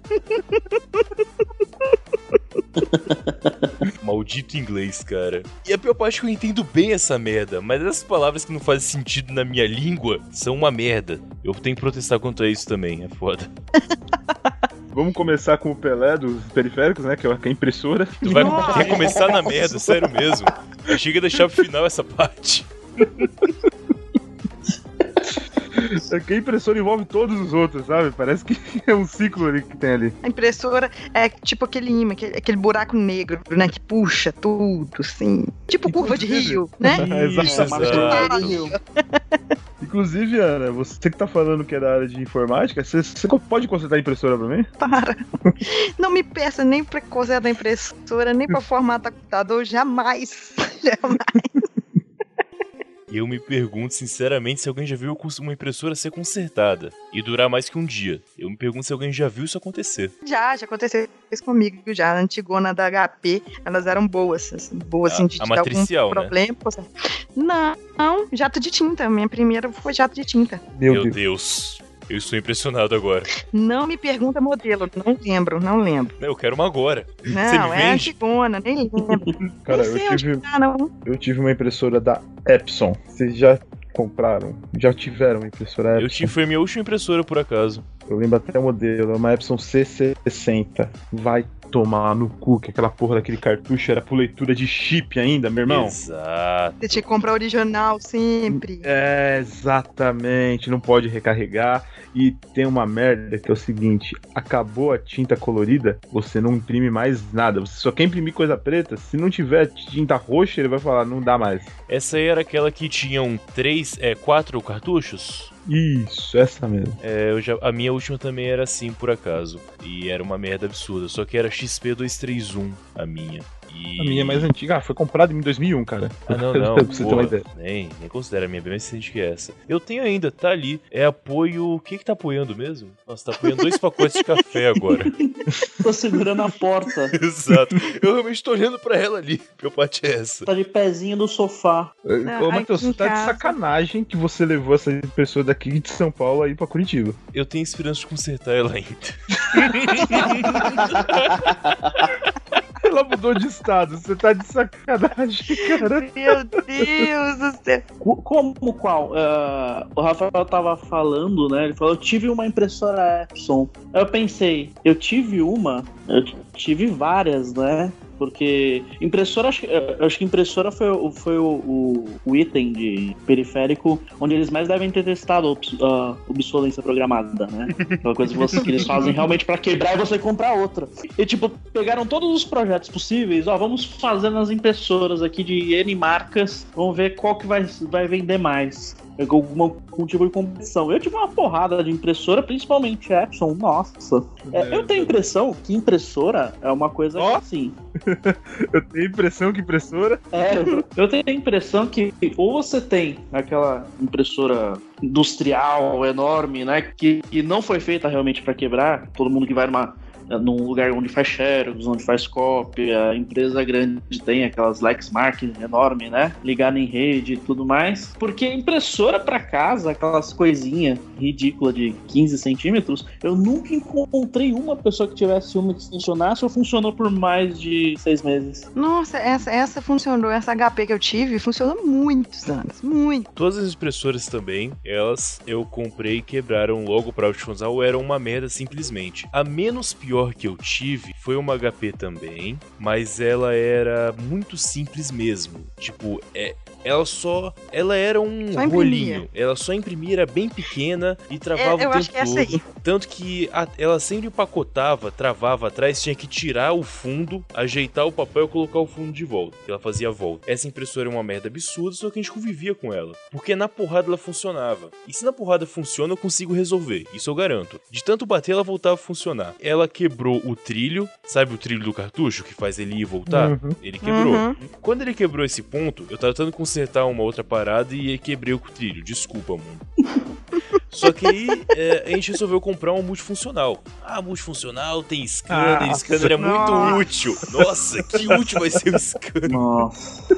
Maldito inglês, cara. E a pior parte é que eu entendo bem essa merda, mas essas palavras que não fazem sentido na minha língua são uma merda. Eu tenho que protestar contra isso também, é foda. Vamos começar com o Pelé dos periféricos, né? Que é a impressora. Tu vai recomeçar na merda, sério mesmo. Chega a deixar pro final essa parte. É que a impressora envolve todos os outros, sabe? Parece que é um ciclo ali que tem ali. A impressora é tipo aquele imã, aquele buraco negro, né? Que puxa tudo, assim. Tipo curva de rio, né? Exato. Inclusive, Ana, você que tá falando que é da área de informática, você pode consertar a impressora pra mim? Para. Não me peça nem pra consertar a impressora, nem pra formatar computador, jamais. E eu me pergunto sinceramente se alguém já viu uma impressora ser consertada e durar mais que um dia. Eu me pergunto se alguém já viu isso acontecer. Já aconteceu isso comigo, já. A antigona da HP, elas eram boas assim, de a matricial, algum problema. Né? Não, jato de tinta. Minha primeira foi jato de tinta. Meu Deus. Eu estou impressionado agora. Não me pergunta modelo, não lembro. Eu quero uma agora. Não, é antigona, nem lembro. Cara, eu tive uma impressora da Epson. Vocês já compraram? Já tiveram uma impressora Epson? Foi minha última impressora, por acaso. Eu lembro até o modelo, é uma Epson C60. Vai tomar no cu, que aquela porra daquele cartucho era por leitura de chip ainda, meu irmão. Exato. Você tinha que comprar original sempre. É, exatamente. Não pode recarregar. E tem uma merda que é o seguinte: acabou a tinta colorida, você não imprime mais nada. Você só quer imprimir coisa preta. Se não tiver tinta roxa, ele vai falar, não dá mais. Essa aí era aquela que tinham 4 cartuchos? Isso, essa mesmo. A minha última também era assim, por acaso. E era uma merda absurda. Só que era XP231, a minha. A minha é mais antiga. Foi comprada em 2001, cara. Não. Pra você ter uma ideia. Nem considera a minha bem mais recente que essa. Eu tenho ainda, tá ali. É apoio... O que tá apoiando mesmo? Nossa, tá apoiando 2 pacotes de café agora. Tô segurando a porta. Exato. Eu realmente tô olhando pra ela ali. Que parte é essa? Tá de pezinho no sofá. Ô, Matheus, você tá de sacanagem que você levou essa pessoa daqui de São Paulo aí pra Curitiba. Eu tenho esperança de consertar ela ainda. Ela mudou de estado, você tá de sacanagem, cara. Meu Deus do céu. Como qual? O Rafael tava falando, né? Ele falou, eu tive uma impressora Epson. Eu pensei, eu tive várias, né? Porque impressora, acho que impressora foi o item de periférico onde eles mais devem ter testado obsolência programada, né? Aquela coisa que eles fazem realmente pra quebrar e você comprar outra. E tipo, pegaram todos os projetos possíveis, vamos fazer nas impressoras aqui de N marcas, vamos ver qual que vai vender mais. Com tipo de competição. Eu tive uma porrada de impressora, principalmente Epson, nossa. Eu tenho impressão que impressora é uma coisa que, assim... Eu tenho impressão que impressora... Eu tenho a impressão que ou você tem aquela impressora industrial enorme, né, que não foi feita realmente pra quebrar, todo mundo que vai num lugar onde faz Xerox, onde faz cópia, a empresa grande tem aquelas Lexmark enorme, né? Ligada em rede e tudo mais. Porque impressora pra casa, aquelas coisinhas ridículas de 15 centímetros, eu nunca encontrei uma pessoa que tivesse uma que funcionasse ou funcionou por mais de 6 meses. Nossa, essa funcionou, essa HP que eu tive, funcionou muitos anos, muito. Todas as impressoras também, elas eu comprei e quebraram logo pra última usar ou eram uma merda simplesmente. A menos pior que eu tive foi uma HP também, mas ela era muito simples mesmo. Tipo, ela era um rolinho. Ela só imprimia, era bem pequena e travava o tempo acho que é essa aí. Tanto que ela sempre empacotava, travava atrás, tinha que tirar o fundo, ajeitar o papel e colocar o fundo de volta. Ela fazia a volta. Essa impressora é uma merda absurda, só que a gente convivia com ela. Porque na porrada ela funcionava. E se na porrada funciona, eu consigo resolver. Isso eu garanto. De tanto bater, ela voltava a funcionar. Ela quebrou o trilho. Sabe o trilho do cartucho que faz ele ir e voltar? Uhum. Ele quebrou. Uhum. Quando ele quebrou esse ponto, eu tava tentando consertar uma outra parada e quebrei o trilho. Desculpa, mano. Só que aí a gente resolveu comprar um multifuncional. Multifuncional, tem scanner. Scanner é muito útil. Nossa, que útil vai ser o scanner. Nossa.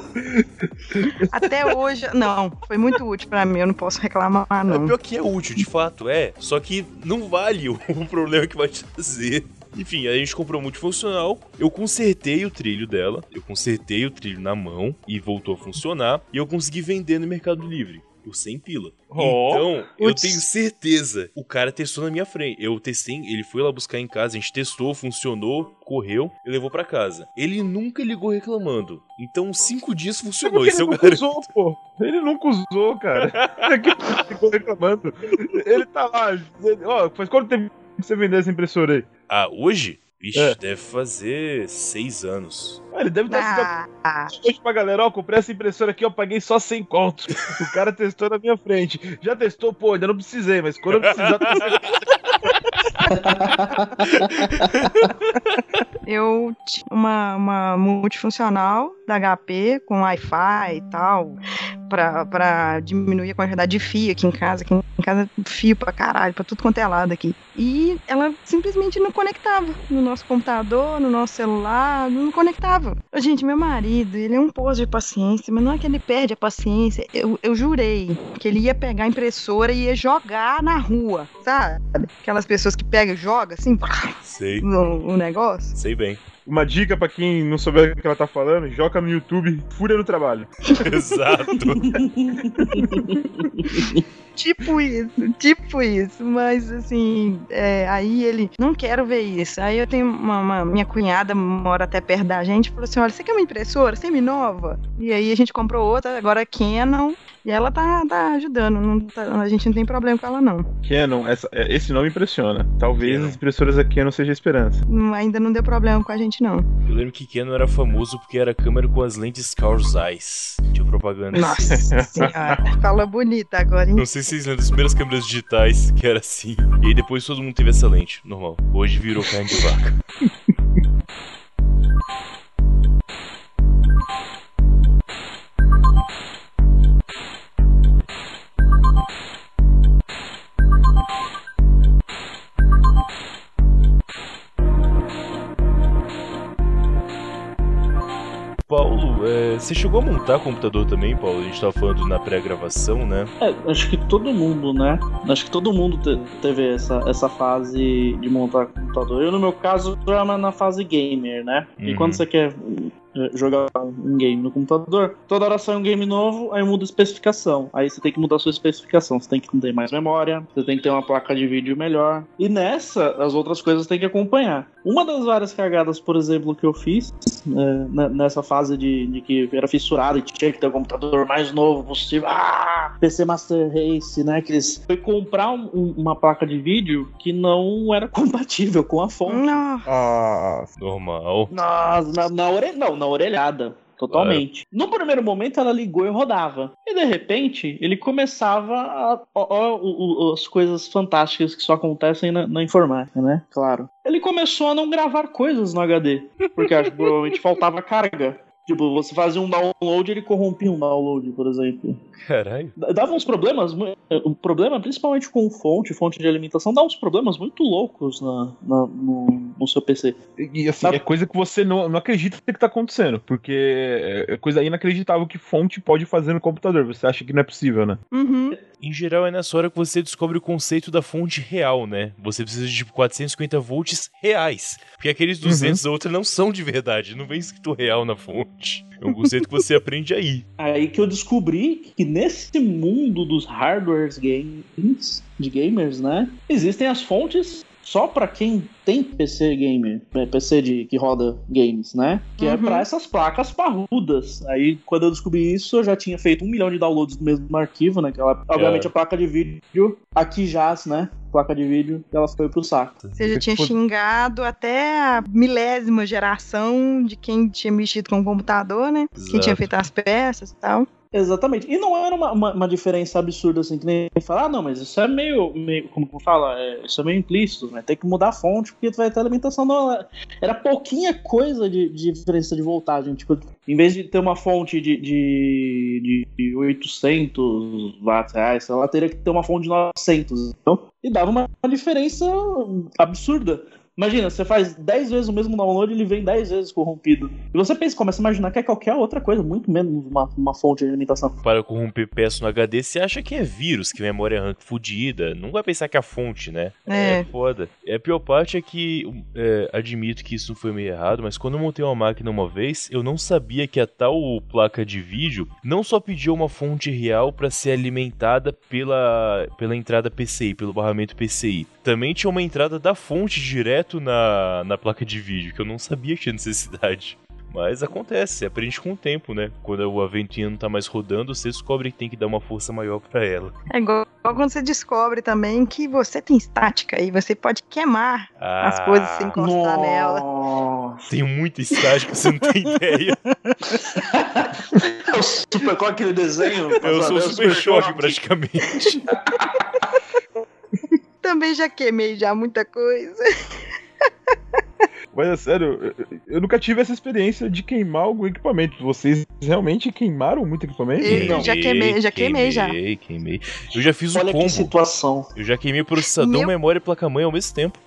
Até hoje, não, foi muito útil pra mim, eu não posso reclamar, não. É pior que é útil, de fato, só que não vale o problema que vai te trazer. Enfim, a gente comprou um multifuncional, eu consertei o trilho dela, eu consertei o trilho na mão e voltou a funcionar, e eu consegui vender no Mercado Livre. Por 100 pila. Então, eu tenho certeza. O cara testou na minha frente. Eu testei, ele foi lá buscar em casa, a gente testou, funcionou, correu e levou pra casa. Ele nunca ligou reclamando. Então, 5 dias funcionou. Isso eu garanto. Ele nunca usou, pô. Ele nunca usou, cara. Ele ficou reclamando. Ele tá lá. Faz quanto tempo que você vendeu essa impressora aí? Hoje? Vixe, deve fazer 6 anos. Ele deve estar hoje pra galera, comprei essa impressora aqui, eu paguei só 100 contos. O cara testou na minha frente. Já testou? Pô, ainda não precisei, mas quando eu precisar... Eu tinha uma multifuncional da HP com Wi-Fi e tal, pra diminuir a quantidade de fio aqui em casa. Aqui em casa, fio pra caralho, pra tudo quanto é lado aqui. E ela simplesmente não conectava no nosso computador, no nosso celular, não conectava. Gente, meu marido, ele é um poço de paciência, mas não é que ele perde a paciência. Eu jurei que ele ia pegar a impressora e ia jogar na rua, sabe? Aquelas pessoas que pegam e jogam assim, sei. O negócio. Sei bem. Uma dica pra quem não souber o que ela tá falando, joga no YouTube Fúria no Trabalho. Exato. Tipo isso, mas assim, aí ele, não quero ver isso. Aí eu tenho minha cunhada mora até perto da gente, falou assim, olha, você quer uma impressora semi-nova? E aí a gente comprou outra, agora Canon, e ela tá ajudando, a gente não tem problema com ela não. Canon, esse nome impressiona. Talvez Canon. As impressoras da Canon seja a esperança. Ainda não deu problema com a gente não. Eu lembro que Canon era famoso porque era a câmera com as lentes Carl Zeiss. Tinha propaganda. Nossa senhora, fala bonita agora, hein? Não sei se vocês lembram das primeiras câmeras digitais que era assim. E aí depois todo mundo teve essa lente, normal. Hoje virou carne de vaca. Paulo, você chegou a montar computador também, Paulo? A gente tava falando na pré-gravação, né? Acho que todo mundo, né? Acho que todo mundo teve essa fase de montar computador. Eu, no meu caso, já na fase gamer, né? E quando você quer jogar um game no computador, toda hora sai um game novo, aí muda a especificação. Aí você tem que mudar a sua especificação. Você tem que ter mais memória, você tem que ter uma placa de vídeo melhor. E nessa, as outras coisas tem que acompanhar. Uma das várias cagadas, por exemplo, que eu fiz nessa fase de que era fissurado e tinha que ter o computador mais novo possível, PC Master Race, né? Foi comprar uma placa de vídeo que não era compatível com a fonte. Normal. Na orelhada. Totalmente. No primeiro momento ela ligou e rodava. E de repente ele começava as coisas fantásticas que só acontecem na informática, né? Claro. Ele começou a não gravar coisas no HD. Porque acho que provavelmente faltava carga Tipo, você fazia um download e ele corrompia um download, por exemplo. Caralho. Dava uns problemas, o problema principalmente com fonte de alimentação, dá uns problemas muito loucos no seu PC. E assim, é coisa que você não acredita que tá acontecendo, porque é coisa inacreditável que fonte pode fazer no computador, você acha que não é possível, né? Uhum. Em geral é nessa hora que você descobre o conceito da fonte real, né? Você precisa de tipo 450 volts reais, porque aqueles 200 da outra não são de verdade, não vem escrito real na fonte. É um conceito que você aprende aí. Aí que eu descobri que nesse mundo dos hardwares games, de gamers, né, existem as fontes só pra quem tem PC gamer, PC que roda games, né? Que é pra essas placas parrudas. Aí, quando eu descobri isso, eu já tinha feito 1 milhão de downloads do mesmo arquivo, né? Que ela, obviamente, a placa de vídeo aqui jaz, né? Placa de vídeo, ela foi pro saco. Você já tinha xingado até a milésima geração de quem tinha mexido com o computador, né? Exato. Quem tinha feito as peças e tal. Exatamente. E não era uma diferença absurda, assim, que nem falar, não, mas isso é meio como que fala? Isso é meio implícito, né? Tem que mudar a fonte, porque tu vai ter alimentação. Não, era pouquinha coisa de diferença de voltagem. Tipo, em vez de ter uma fonte de 800 watts reais, ela teria que ter uma fonte de 900. Então, e dava uma diferença absurda. Imagina, você faz 10 vezes o mesmo download e ele vem 10 vezes corrompido. E você começa a imaginar que é qualquer outra coisa, muito menos uma fonte de alimentação. Para corromper peça no HD, você acha que é vírus, que memória RAM fodida. Não vai pensar que é a fonte, né? É foda. A pior parte é que, admito que isso foi meio errado, mas quando eu montei uma máquina uma vez, eu não sabia que a tal placa de vídeo não só pedia uma fonte real para ser alimentada pela entrada PCI, pelo barramento PCI. Também tinha uma entrada da fonte direto na placa de vídeo, que eu não sabia que tinha necessidade. Mas acontece, você aprende com o tempo, né? Quando a ventinha não tá mais rodando, você descobre que tem que dar uma força maior pra ela. É igual quando você descobre também que você tem estática e você pode queimar as coisas sem encostar nela. Tem muita estática, você não tem ideia. Qual aquele desenho? Eu sou o Super Choque, praticamente. Também já queimei muita coisa. Mas é sério, eu nunca tive essa experiência de queimar algum equipamento. Vocês realmente queimaram muito equipamento? Eu já queimei. Queimei. Eu já fiz o combo. Olha que situação. Eu já queimei processador, memória e placa-mãe ao mesmo tempo.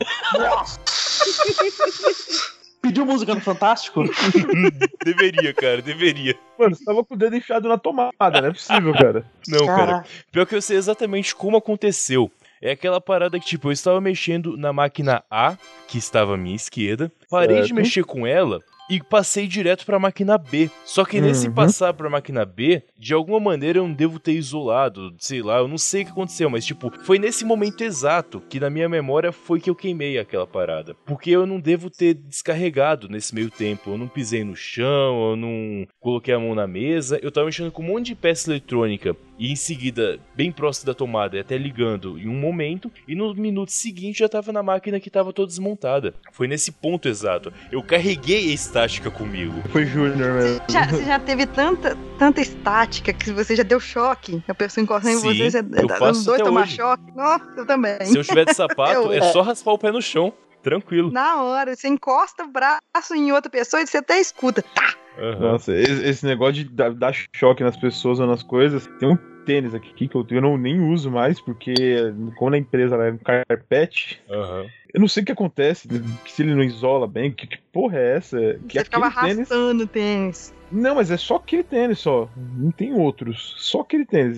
Pediu música no Fantástico? Deveria, cara, deveria. Mano, você tava com o dedo enfiado na tomada, não é possível, cara. Não, cara. Pior que eu sei exatamente como aconteceu. É aquela parada que, tipo, eu estava mexendo na máquina A, que estava à minha esquerda, parei de mexer com ela e passei direto pra máquina B. Só que nesse passar pra máquina B, de alguma maneira eu não devo ter isolado, sei lá, eu não sei o que aconteceu, mas tipo, foi nesse momento exato que na minha memória foi que eu queimei aquela parada. Porque eu não devo ter descarregado nesse meio tempo, eu não pisei no chão, eu não coloquei a mão na mesa, eu tava mexendo com um monte de peça eletrônica e em seguida, bem próximo da tomada, até ligando em um momento, e no minuto seguinte já tava na máquina que tava toda desmontada. Foi nesse ponto exato. Eu carreguei a estática comigo. Foi Júnior mesmo. Você já teve tanta estática que você já deu choque? A pessoa encostando em você, você dá os dois tomar choque? Nossa, eu também. Se eu tiver de sapato, é só raspar o pé no chão. Tranquilo. Na hora, você encosta o braço em outra pessoa e você até escuta. Tá! Nossa, esse negócio de dar choque nas pessoas ou nas coisas. Tem um tênis aqui que eu nem uso mais, porque como na empresa ela é um carpete, eu não sei o que acontece, se ele não isola bem, que porra é essa? Que você ficava arrastando o tênis. Não, mas é só aquele tênis só. Não tem outros. Só aquele tênis.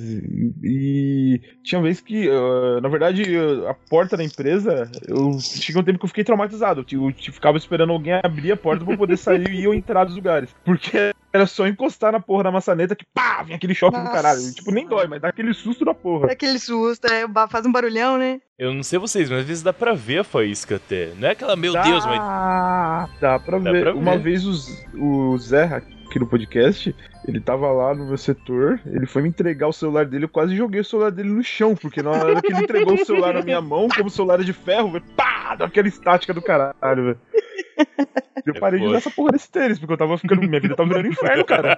E tinha vez que, na verdade, a porta da empresa, chegou um tempo que eu fiquei traumatizado. Eu ficava esperando alguém abrir a porta pra poder sair e eu entrar dos lugares. Porque era só encostar na porra da maçaneta que pá, vinha aquele choque do caralho. Tipo, nem dói, mas dá aquele susto da porra. Dá aquele susto, faz um barulhão, né? Eu não sei vocês, mas às vezes dá pra ver a faísca até. Não é aquela, meu Deus, mas... Dá pra ver. Uma vez o Zé, aqui no podcast, ele tava lá no meu setor, ele foi me entregar o celular dele, eu quase joguei o celular dele no chão, porque na hora que ele entregou o celular na minha mão, como o celular é de ferro, velho, pá, dá aquela estática do caralho, velho. Eu parei de usar essa porra desse tênis, porque eu tava ficando, minha vida tava virando inferno, cara.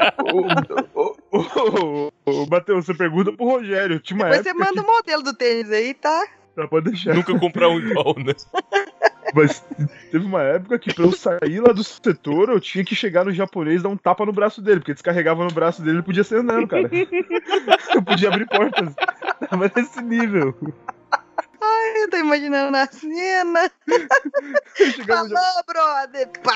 Ô, Matheus, você pergunta pro Rogério, tinha uma Depois você manda o modelo do tênis aí, tá? Pode deixar. Nunca comprar um igual, né? Mas teve uma época que pra eu sair lá do setor, eu tinha que chegar no japonês e dar um tapa no braço dele, porque descarregava no braço dele, ele podia ser andando, cara. Eu podia abrir portas. Tava nesse nível. Ai, eu tô imaginando a cena. Falou, brother. Pá.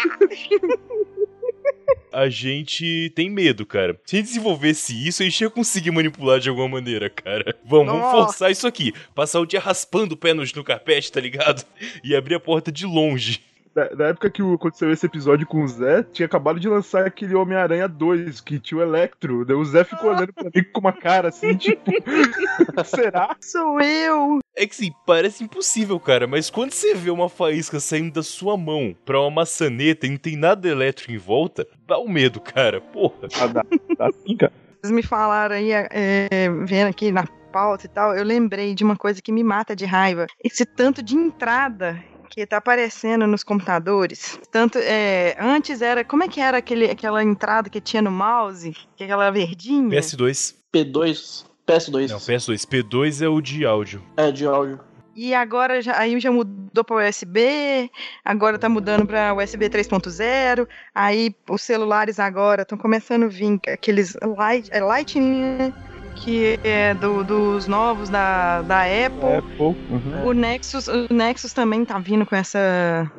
A gente tem medo, cara. Se a gente desenvolvesse isso, a gente ia conseguir manipular de alguma maneira, cara. Vamos forçar isso aqui. Passar o dia raspando o pé no carpete, tá ligado? E abrir a porta de longe. Na época que aconteceu esse episódio com o Zé, tinha acabado de lançar aquele Homem-Aranha 2, que tinha o Electro. Daí o Zé ficou olhando pra mim com uma cara assim, tipo... Será? Sou eu. É que sim, parece impossível, cara, mas quando você vê uma faísca saindo da sua mão pra uma maçaneta e não tem nada elétrico em volta, dá um medo, cara, porra. Dá sim, cara. Vocês me falaram aí, vendo aqui na pauta e tal, eu lembrei de uma coisa que me mata de raiva. Esse tanto de entrada que tá aparecendo nos computadores. Tanto, antes era, como é que era aquela entrada que tinha no mouse? Que aquela verdinha? PS2. PS2. Não, PS2. P2 é o de áudio. É, de áudio. E agora aí já mudou para USB, agora tá mudando para USB 3.0, aí os celulares agora estão começando a vir aqueles Lightning, que é dos novos da Apple. Uhum. O Nexus também tá vindo com essa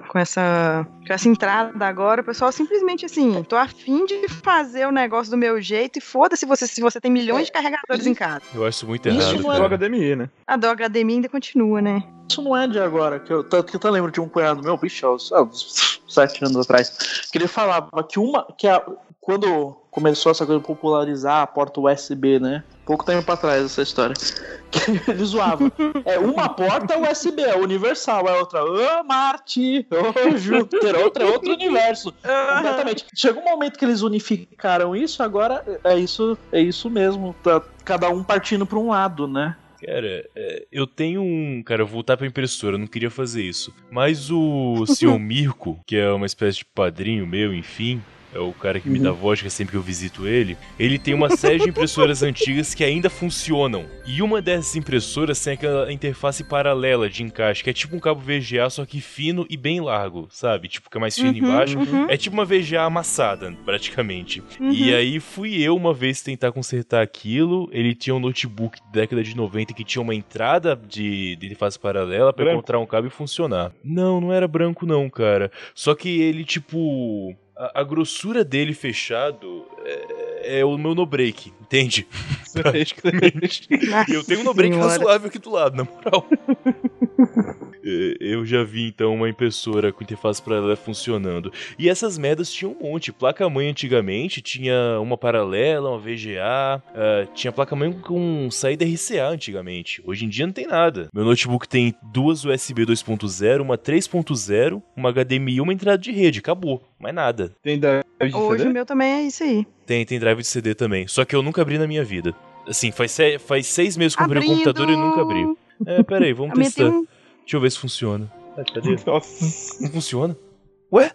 entrada agora. O pessoal simplesmente assim, tô afim de fazer o negócio do meu jeito e foda-se se você tem milhões de carregadores em casa. Eu acho isso muito Isso errado, não é cara. do HDMI, né? A do HDMI ainda continua, né? Isso não é de agora, que eu lembro de um cunhado meu, bicho, uns 7 anos atrás, que ele falava quando começou essa coisa de popularizar a porta USB, né? Pouco tempo pra trás essa história. Que ele zoava. Uma porta USB, é universal, a outra, Marte, Júpiter, outra é outro universo. Completamente. Chegou um momento que eles unificaram isso, agora é isso mesmo. Tá cada um partindo pra um lado, né? Cara, eu tenho Cara, eu vou voltar pra impressora, eu não queria fazer isso. Mas o Sr. Mirko, que é uma espécie de padrinho meu, enfim... É o cara que me dá vodka sempre que eu visito ele. Ele tem uma série de impressoras antigas que ainda funcionam. E uma dessas impressoras tem aquela interface paralela de encaixe, que é tipo um cabo VGA, só que fino e bem largo, sabe? Tipo, que é mais fino embaixo. É tipo uma VGA amassada, praticamente. E aí fui eu uma vez tentar consertar aquilo. Ele tinha um notebook da década de 90 que tinha uma entrada de interface paralela pra encontrar um cabo e funcionar. Não era branco não, cara. Só que ele, tipo... A grossura dele fechado é o meu no-break, entende? Praticamente. E eu tenho um no-break razoável aqui do lado, na moral. Eu já vi, então, uma impressora com interface paralela funcionando. E essas merdas tinham um monte. Placa-mãe antigamente tinha uma paralela, uma VGA. Tinha placa-mãe com saída RCA antigamente. Hoje em dia não tem nada. Meu notebook tem 2 USB 2.0, uma 3.0, uma HDMI e uma entrada de rede. Acabou. Mais nada. Tem drive de Hoje CD? o meu também é isso aí. Tem drive de CD também. Só que eu nunca abri na minha vida. Assim, faz 6 meses que eu comprei o Abrindo. computador e nunca abri. Pera aí, vamos A minha testar. tem um... Deixa eu ver se funciona. Cadê? Nossa. Não funciona? Ué?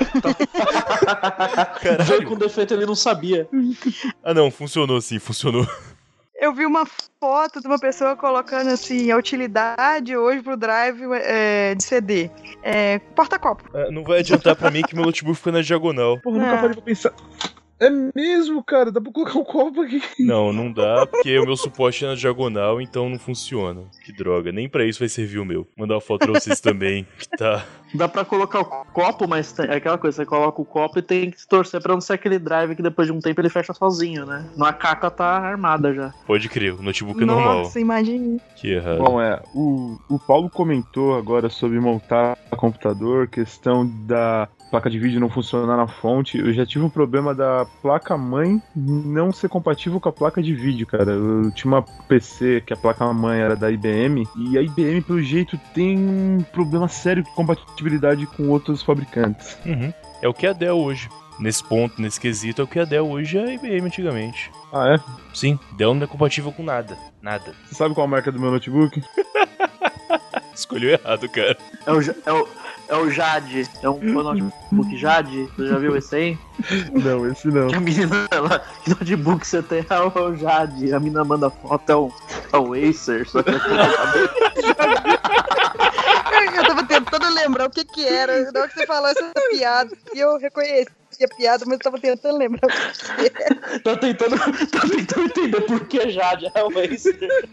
O jogo com defeito ele não sabia. Ah não, funcionou sim, funcionou. Eu vi uma foto de uma pessoa colocando assim, a utilidade hoje pro drive de CD. Porta-copo. Não vai adiantar pra mim que meu notebook fica na diagonal. Porra, nunca parei pra pensar. É mesmo, cara? Dá pra colocar um copo aqui. Não dá, porque o meu suporte é na diagonal, então não funciona. Que droga, nem pra isso vai servir o meu. Mandar uma foto pra vocês também, que tá... Dá pra colocar o copo, mas é aquela coisa, você coloca o copo e tem que torcer pra não ser aquele drive que depois de um tempo ele fecha sozinho, né? A caca tá armada já. Pode crer, o notebook é normal. Nossa, imagina. Que errado. Bom, o Paulo comentou agora sobre montar computador, questão da placa de vídeo não funcionar na fonte. Eu já tive um problema da placa-mãe não ser compatível com a placa de vídeo, cara. Eu tinha uma PC que a placa-mãe era da IBM, e a IBM, pelo jeito, tem um problema sério de compatibilidade com outros fabricantes. É o que é a Dell hoje. Nesse ponto, nesse quesito, é o que a Dell hoje é a IBM antigamente. Ah, é? Sim, Dell não é compatível com nada. Nada. Você sabe qual a marca do meu notebook? Escolheu errado, cara. É o Jade. É um notebook Jade. Você já viu esse aí? Não, esse não. Que a menina, que notebook você tem é o Jade. A menina manda foto, é o Acer. Só que Eu tava tentando lembrar o que era. Na hora que você falou essa piada, e eu reconheci a piada, mas eu tava tentando lembrar o que era. Tá tentando entender por que Jade realmente.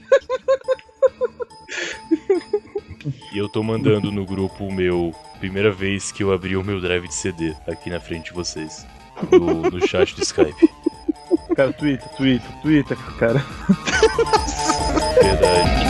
E eu tô mandando no grupo o meu... Primeira vez que eu abri o meu drive de CD aqui na frente de vocês. No chat do Skype. Cara, Twitter, cara. Verdade.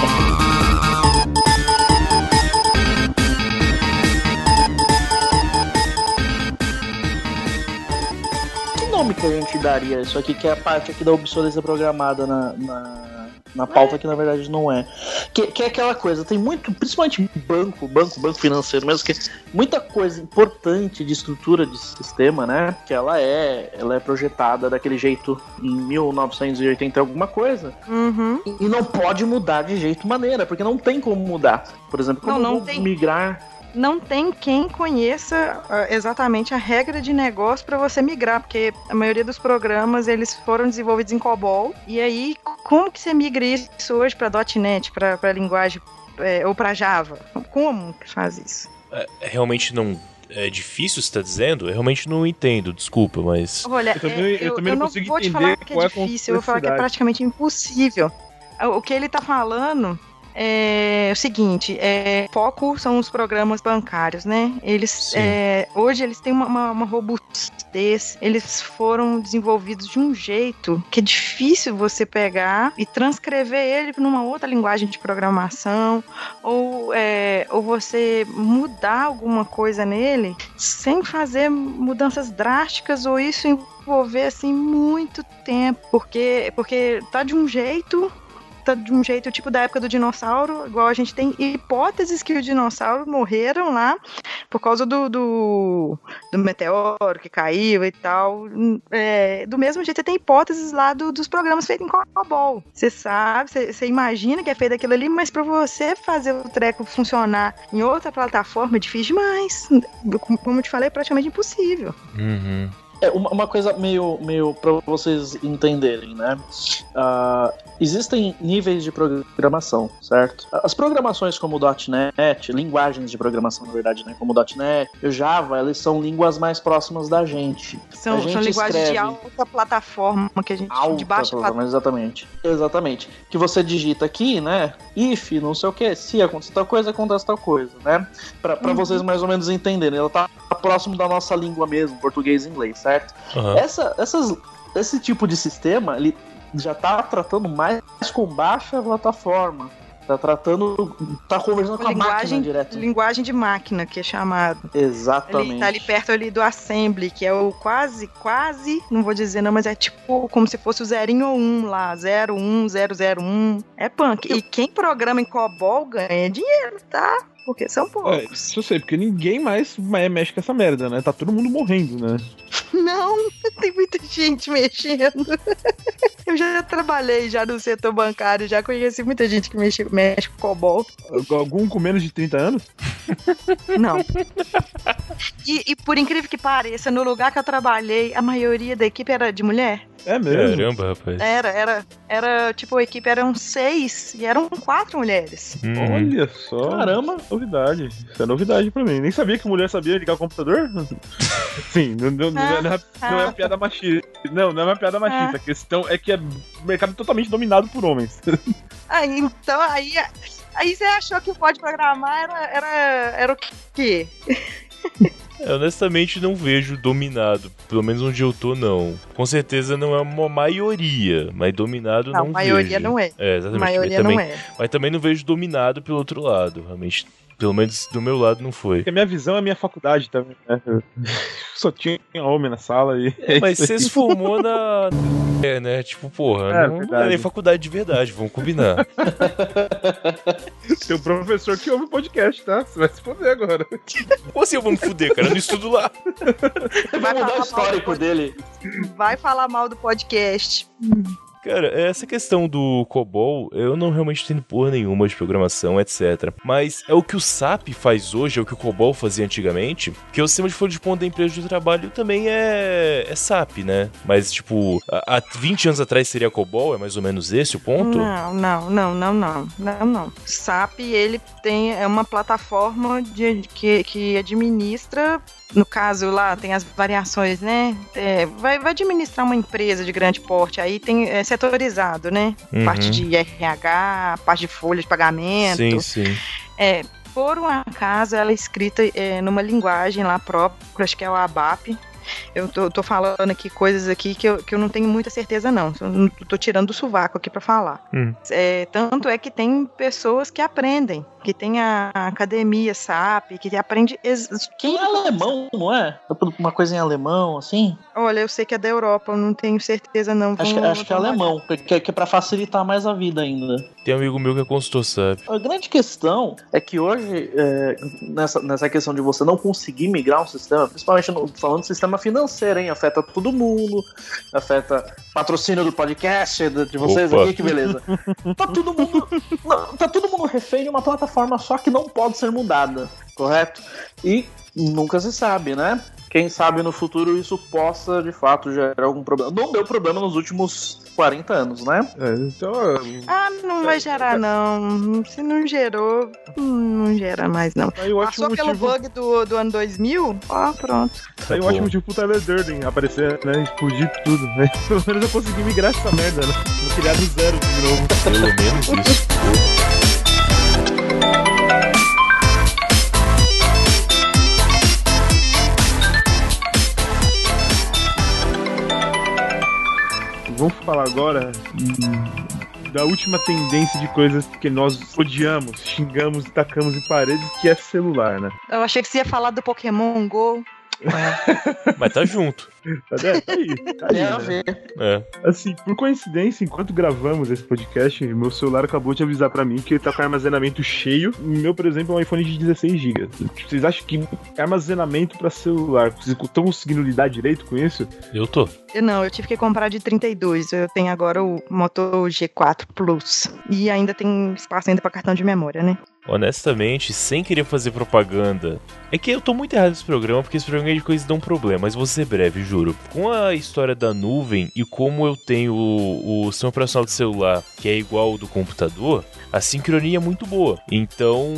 Que nome que a gente daria isso aqui, que é a parte aqui da obsolescência programada na pauta, que na verdade não é. Que é aquela coisa, tem muito, principalmente banco financeiro mesmo, que muita coisa importante de estrutura de sistema, né? Que ela é projetada daquele jeito em 1980 alguma coisa. Uhum. E não pode mudar de jeito maneira, porque não tem como mudar. Por exemplo, como não eu vou tem. migrar... Não tem quem conheça exatamente a regra de negócio para você migrar, porque a maioria dos programas eles foram desenvolvidos em COBOL. E aí, como que você migra isso hoje para .NET, para linguagem ou para Java? Como que faz isso? Realmente não é difícil, você tá dizendo? Eu realmente não entendo, desculpa, mas... Olha, eu também não consigo vou te entender falar que qual é é a difícil, eu vou falar que é complexidade. praticamente impossível. O que ele tá falando é o seguinte, foco são os programas bancários, né? Eles, hoje eles têm uma robustez, eles foram desenvolvidos de um jeito que é difícil você pegar e transcrever ele numa outra linguagem de programação, ou você mudar alguma coisa nele sem fazer mudanças drásticas, ou isso envolver assim muito tempo, porque tá de um jeito tipo da época do dinossauro, igual a gente tem hipóteses que os dinossauros morreram lá por causa do meteoro que caiu e tal. Do mesmo jeito, você tem hipóteses lá dos programas feitos em COBOL. Você sabe, você imagina que é feito aquilo ali, mas para você fazer o treco funcionar em outra plataforma é difícil demais. Como eu te falei, é praticamente impossível. Uhum. Uma coisa meio pra vocês entenderem, né? Existem níveis de programação, certo? As programações como o .NET, linguagens de programação, na verdade, né? Como o .NET e o Java, elas são línguas mais próximas da gente. São linguagens de alta plataforma, que a gente... de baixa plataforma. Exatamente. Que você digita aqui, né? If, não sei o que, se acontecer tal coisa, acontece tal coisa, né? Pra vocês mais ou menos entenderem. Ela tá próximo da nossa língua mesmo, português e inglês, certo? Uhum. Esse tipo de sistema, ele já tá tratando mais com baixa plataforma. Tá conversando com a máquina direto. Linguagem de máquina, que é chamado. Exatamente. Ele tá ali perto ali do assembly, que é o quase, não vou dizer não, mas é tipo como se fosse o 0 ou 1 lá, 01, 001. É punk. E quem programa em COBOL ganha dinheiro, tá? Porque são poucos. Isso eu sei, porque ninguém mais mexe com essa merda, né? Tá todo mundo morrendo, né? Não, tem muita gente mexendo. Eu já trabalhei já no setor bancário, já conheci muita gente que mexe com COBOL. Algum com menos de 30 anos? Não. E por incrível que pareça, no lugar que eu trabalhei, a maioria da equipe era de mulher. É mesmo? Caramba, rapaz. Era tipo, a equipe eram 6 e eram 4 mulheres. Olha só. Caramba. Novidade. Isso é novidade pra mim. Nem sabia que mulher sabia ligar o computador. Sim, não é uma piada machista. Não é uma piada machista. A questão é que o mercado é totalmente dominado por homens. Então, aí você achou que o pode programar era o quê? Eu honestamente não vejo dominado, pelo menos onde eu tô não. Com certeza não é uma maioria, mas dominado não vejo. Não, maioria não é. Exatamente. Maioria não é. Mas também não vejo dominado pelo outro lado, realmente. Pelo menos do meu lado não foi. Porque a minha visão é a minha faculdade também, né? Só tinha homem na sala e... Mas você se formou na... né? Tipo, porra, não é nem faculdade de verdade, vamos combinar. Tem um professor que ouve o podcast, tá? Você vai se foder agora. Ou assim eu vou me fuder, cara, eu não estudo lá. Vai mudar o histórico dele. Vai falar mal do podcast. Cara, essa questão do COBOL, eu não realmente entendo porra nenhuma de programação, etc. Mas é o que o SAP faz hoje, é o que o COBOL fazia antigamente, que o sistema de folha de ponto da empresa de trabalho também é SAP, né? Mas, tipo, há 20 anos atrás seria COBOL? É mais ou menos esse o ponto? Não. SAP, ele é uma plataforma que administra, no caso lá tem as variações, né? Vai administrar uma empresa de grande porte, aí tem setorizado, né? Parte de RH, parte de folha de pagamento. Sim. Por um acaso, ela é escrita numa linguagem lá própria, acho que é o ABAP. Eu tô falando aqui coisas aqui que eu não tenho muita certeza, não. Eu tô tirando do sovaco aqui pra falar. Tanto é que tem pessoas que aprendem, que tem a academia SAP, que aprende... Que é alemão, não é? Uma coisa em alemão, assim? Olha, eu sei que é da Europa, eu não tenho certeza, não. Acho que é alemão, que é pra facilitar mais a vida ainda. Tem um amigo meu que é consultor SAP. A grande questão é que hoje, nessa questão de você não conseguir migrar um sistema, principalmente falando de sistema financeiro, hein? Afeta todo mundo, afeta patrocínio do podcast de vocês. Opa. Aqui, que beleza. Tá todo mundo refém de uma plataforma só que não pode ser mudada, correto? E nunca se sabe, né? Quem sabe no futuro isso possa, de fato, gerar algum problema. Não deu problema nos últimos 40 anos, né? Não vai gerar, não. Se não gerou, não gera mais, não. Passou pelo bug do ano 2000, pronto. Aí o ótimo motivo pro Tyler Durden aparecer, né? Explodir tudo, né? Pelo menos eu consegui migrar essa merda, né? Vou criar do zero de novo. Pelo menos isso. Vamos falar agora da última tendência de coisas que nós odiamos, xingamos e tacamos em paredes, que é celular, né? Eu achei que você ia falar do Pokémon GO. Mas tá junto. Tá aí, né? Assim, por coincidência, enquanto gravamos esse podcast, meu celular acabou de avisar pra mim que ele tá com armazenamento cheio. O meu, por exemplo, é um iPhone de 16 GB. Vocês acham que armazenamento pra celular, vocês estão conseguindo lidar direito com isso? Eu tô. Eu tive que comprar de 32. Eu tenho agora o Moto G4 Plus. E ainda tem espaço ainda pra cartão de memória, né? Honestamente, sem querer fazer propaganda, é que eu tô muito errado nesse programa, porque esse programa de coisas dão problema, mas vou ser breve, juro. Com a história da nuvem e como eu tenho o sistema operacional do celular, que é igual ao do computador, a sincronia é muito boa. Então,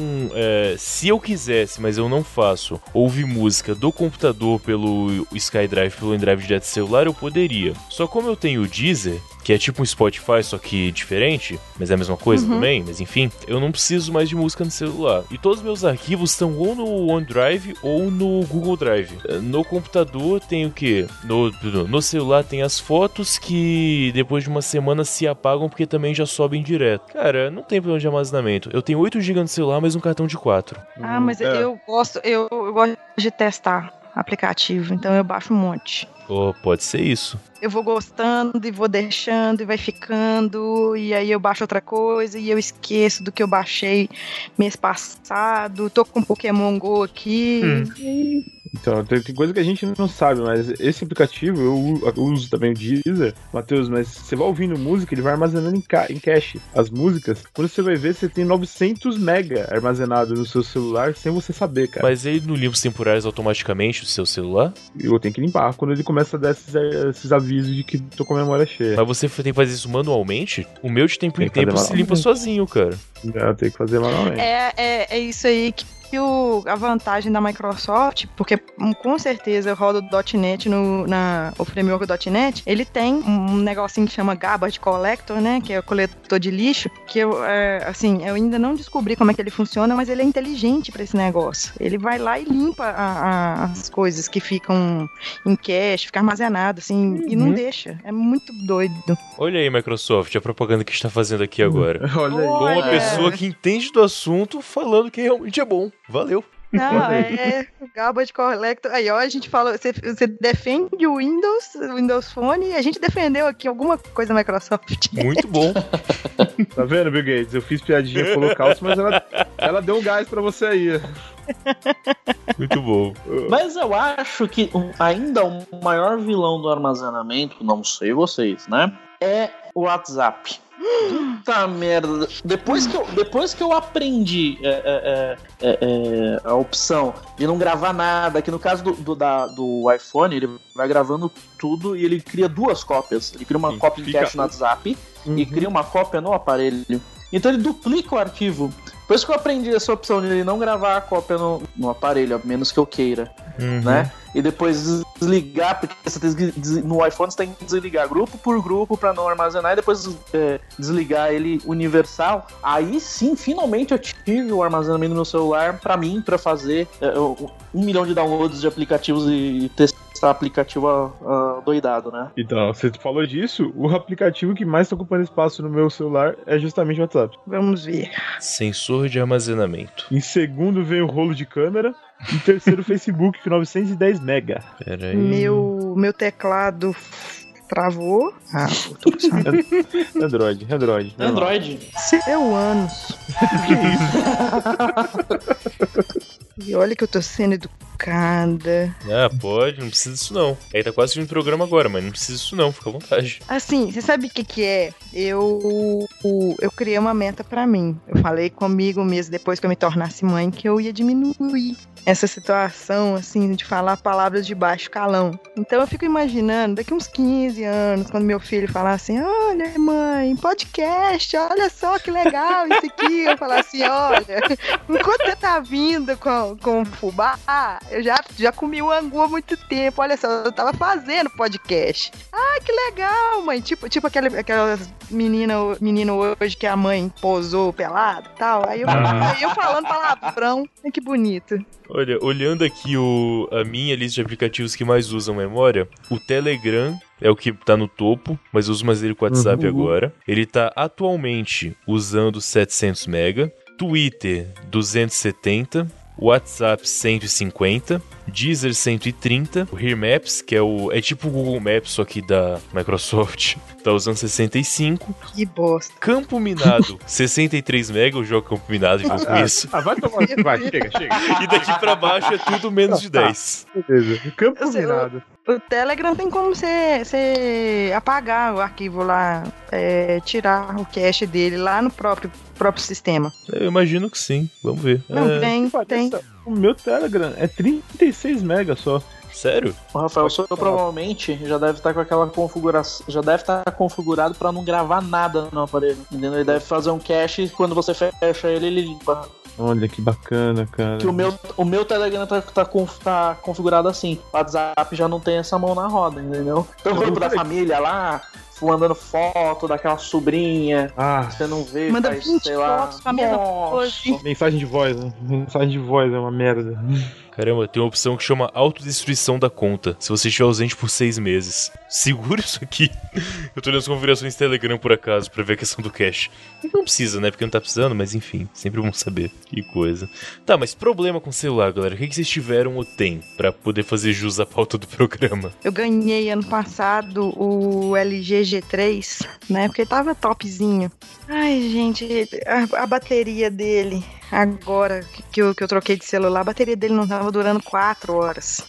se eu quisesse, mas eu não faço, ouvir música do computador pelo SkyDrive, pelo OneDrive direto do celular, eu poderia. Só como eu tenho o Deezer, que é tipo um Spotify, só que diferente, mas é a mesma coisa também, mas enfim, eu não preciso mais de música no celular. E todos os meus arquivos estão ou no OneDrive ou no Google Drive. No computador tem o quê? No celular tem as fotos que depois de uma semana se apagam porque também já sobem direto. Cara, não tem problema de armazenamento. Eu tenho 8 GB no celular, mas um cartão de 4. Mas eu gosto de testar aplicativo, então eu baixo um monte. Pode ser isso. Eu vou gostando e vou deixando e vai ficando, e aí eu baixo outra coisa e eu esqueço do que eu baixei mês passado. Tô com Pokémon GO aqui. Então, tem coisa que a gente não sabe, mas esse aplicativo, eu uso também o Deezer, Matheus, mas você vai ouvindo música, ele vai armazenando em cache as músicas. Quando você vai ver, você tem 900 mega armazenado no seu celular sem você saber, cara. Mas ele não limpa os temporários automaticamente do seu celular? Eu tenho que limpar quando ele começa a dar esses avisos de que tô com a memória cheia. Mas você tem que fazer isso manualmente? O meu de tempo em tempo se limpa sozinho, cara. Eu tenho que fazer manualmente. É isso aí que a vantagem da Microsoft, porque com certeza eu rodo o .NET o framework .NET, ele tem um negocinho que chama Garbage Collector, né, que é o coletor de lixo, que eu ainda não descobri como é que ele funciona, mas ele é inteligente pra esse negócio. Ele vai lá e limpa as coisas que ficam em cache, fica armazenado, assim, e não deixa. É muito doido. Olha aí, Microsoft, a propaganda que está fazendo aqui agora. Olha aí. Com uma pessoa que entende do assunto, falando que realmente é bom. Valeu. Não, Garbage Collector. Aí, ó, a gente falou, você defende o Windows Phone, e a gente defendeu aqui alguma coisa da Microsoft. Muito bom. Tá vendo, Bill Gates? Eu fiz piadinha com o Holocausto, mas ela deu um gás pra você aí. Muito bom. Mas eu acho que ainda o maior vilão do armazenamento, não sei vocês, né? É WhatsApp. Puta merda. Depois que eu aprendi a opção de não gravar nada, que no caso do iPhone, ele vai gravando tudo e ele cria 2 cópias. Ele cria uma cópia em cache no WhatsApp e cria uma cópia no aparelho. Então ele duplica o arquivo. Depois que eu aprendi essa opção de não gravar a cópia no aparelho, a menos que eu queira, né? E depois desligar, porque você no iPhone você tem que desligar grupo por grupo pra não armazenar, e depois desligar ele universal. Aí sim, finalmente eu tive o armazenamento no meu celular pra mim, pra fazer 1 milhão de downloads de aplicativos e testar aplicativo doidado, né? Então, você falou disso, o aplicativo que mais tá ocupando espaço no meu celular é justamente o WhatsApp. Vamos ver. Sensor de armazenamento. Em segundo vem o rolo de câmera. Em terceiro, o Facebook, com 910 mega. Pera aí. Meu teclado travou. Eu tô precisando. Android. Seu ânus. E olha que eu tô sendo educada. Ah, pode, não precisa disso não. Aí tá quase assistindo o programa agora, mas não precisa disso não, fica à vontade. Assim, você sabe o que é? Eu criei uma meta pra mim. Eu falei comigo mesmo, depois que eu me tornasse mãe, que eu ia diminuir essa situação, assim, de falar palavras de baixo calão. Então eu fico imaginando, daqui uns 15 anos, quando meu filho falar assim, olha, mãe, podcast, olha só que legal isso aqui. Eu falar assim, olha, enquanto você tá vindo com o fubá, eu já comi o angu há muito tempo, olha só, eu tava fazendo podcast. Ah, que legal, mãe. Tipo aquelas menina hoje que a mãe posou pelado e tal. Aí eu falando palavrão. Ai, que bonito. Olha, olhando aqui a minha lista de aplicativos que mais usam memória, o Telegram é o que tá no topo, mas eu uso mais ele com o WhatsApp agora. Ele tá atualmente usando 700 MB, Twitter 270, WhatsApp 150, Deezer 130, o Here Maps, que é tipo o Google Maps, só que da Microsoft, tá usando 65. Que bosta. Campo Minado, 63 MB, eu jogo Campo Minado e vou com isso. Vai tomar. Vai, chega. E daqui pra baixo é tudo menos de 10. Beleza. Campo Minado. O Telegram tem como você apagar o arquivo lá, tirar o cache dele lá no próprio sistema. Eu imagino que sim, vamos ver. Não, tem. O meu Telegram é 36 MB só. Sério? O Rafael, o seu provavelmente já deve estar com aquela configuração, já deve estar configurado pra não gravar nada no aparelho, entendeu? Ele deve fazer um cache e quando você fecha ele limpa. Olha que bacana, cara. Que o meu Telegram tá configurado assim. O WhatsApp já não tem essa mão na roda, entendeu? Tem o grupo da família lá, mandando foto daquela sobrinha. Você não vê, manda faz, 20 sei lá. fotos com a mesma pose. Mensagem de voz, né? Mensagem de voz é uma merda. Caramba, tem uma opção que chama autodestruição da conta. Se você estiver ausente por 6 meses. Segura isso aqui. Eu tô olhando as configurações do Telegram por acaso pra ver a questão do cache. Não precisa, né? Porque não tá precisando, mas enfim. Sempre bom saber. Que coisa. Tá, mas problema com o celular, galera. O que vocês tiveram ou tem pra poder fazer jus à pauta do programa? Eu ganhei ano passado o LG G3, né? Porque tava topzinho. Ai, gente, a bateria dele... Agora que eu troquei de celular, a bateria dele não tava durando 4 horas.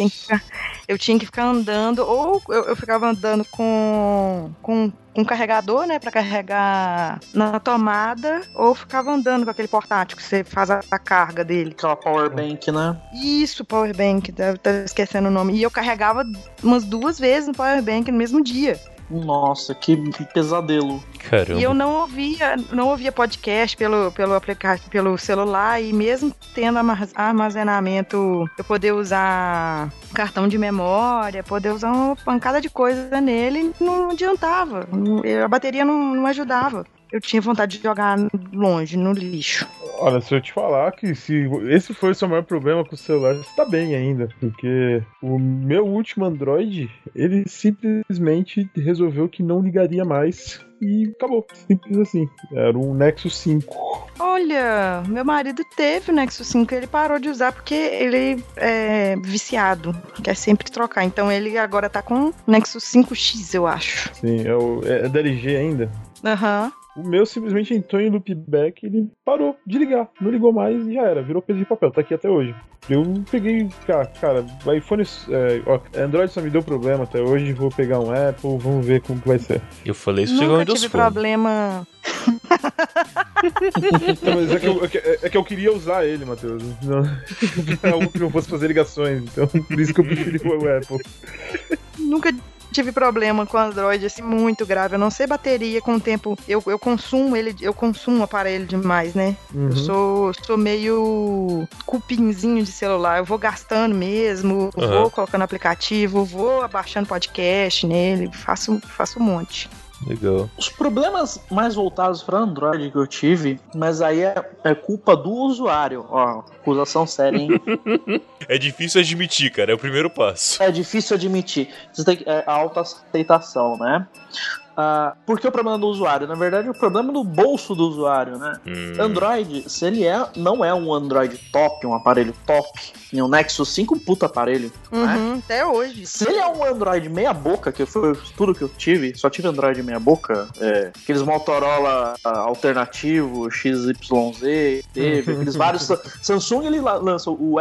Eu tinha que ficar andando, ou eu ficava andando com um carregador, né, pra carregar na tomada, ou ficava andando com aquele portátil que você faz a carga dele. Aquela powerbank, né? Isso, powerbank, tá esquecendo o nome. E eu carregava umas 2 vezes no powerbank no mesmo dia. Nossa, que pesadelo. Caramba. E eu não ouvia podcast pelo aplicativo, pelo celular, e mesmo tendo armazenamento, eu poder usar cartão de memória, poder usar uma pancada de coisa nele, não adiantava. A bateria não ajudava. Eu tinha vontade de jogar longe, no lixo. Olha, se eu te falar que se esse foi o seu maior problema com o celular, você tá bem ainda. Porque o meu último Android, ele simplesmente resolveu que não ligaria mais. E acabou. Simples assim. Era um Nexus 5. Olha, meu marido teve o Nexus 5, ele parou de usar porque ele é viciado, quer sempre trocar. Então ele agora tá com o Nexus 5X, eu acho. Sim, é da LG ainda. Aham. O meu simplesmente entrou em loopback e ele parou de ligar. Não ligou mais e já era. Virou peso de papel. Tá aqui até hoje. Eu peguei, cara, o iPhone, Android só me deu problema até hoje. Vou pegar um Apple, vamos ver como que vai ser. Eu falei isso chegou em Nunca tive problema. Não, mas é que eu queria usar ele, Matheus. Não, é algo que não fosse fazer ligações. Então, por isso que eu preferi o Apple. Nunca tive problema com Android, assim, muito grave. Eu não sei bateria com o tempo. Eu consumo ele, eu consumo o aparelho demais, né? Eu sou meio cupinzinho de celular. Eu vou gastando mesmo, vou colocando aplicativo, vou abaixando podcast nele, faço um monte. Legal. Os problemas mais voltados para Android que eu tive, mas aí é culpa do usuário. Ó, acusação séria, hein? É difícil admitir, cara. É o primeiro passo. É difícil admitir. Você tem a autoaceitação, né? Porque o problema do usuário? Na verdade, o problema é do bolso do usuário, né? Android, se ele não é um Android top, um aparelho top, e um Nexus 5, um puta aparelho, né? Até hoje. Se ele é um Android meia boca, que foi tudo que eu tive, só tive Android meia boca, aqueles Motorola alternativo, XYZ, teve, aqueles vários. Samsung, ele lança o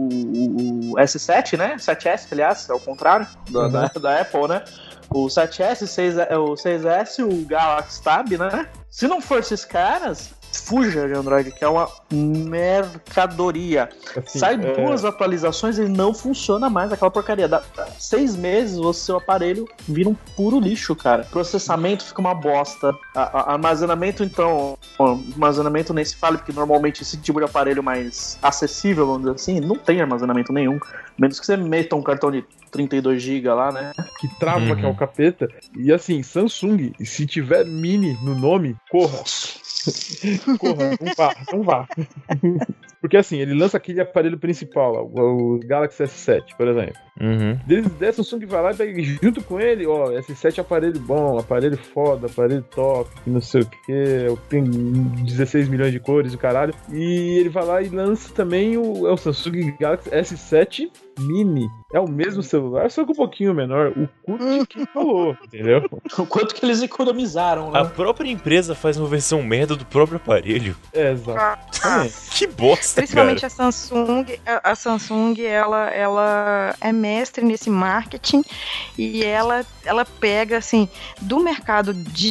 S7, né? 7S, aliás, é o contrário da Apple, né? O 7S, o 6S, o Galaxy Tab, né? Se não for esses caras, fuja de Android, que é uma mercadoria. Assim, sai 2 atualizações e não funciona mais aquela porcaria. Dá 6 meses, o seu aparelho vira um puro lixo, cara. Processamento fica uma bosta. Armazenamento, então... Armazenamento nem se fala, porque normalmente esse tipo de aparelho mais acessível, vamos dizer assim, não tem armazenamento nenhum. Menos que você meta um cartão de 32 GB lá, né? Que trava, que é o capeta. E assim, Samsung, se tiver mini no nome, corra. Corra, não vá. Porque assim, ele lança aquele aparelho principal lá, o Galaxy S7, por exemplo. A Samsung vai lá e pega junto com ele, S7 é aparelho bom, aparelho foda, aparelho top, não sei o que, tem 16 milhões de cores, o caralho. E ele vai lá e lança também o Samsung Galaxy S7 Mini. É o mesmo celular, só que um pouquinho menor. O custo que falou, entendeu? O quanto que eles economizaram, né? A própria empresa faz uma versão merda do próprio aparelho. Exato. Que bosta, principalmente cara. A Samsung, ela é mestre nesse marketing e ela pega, assim, do mercado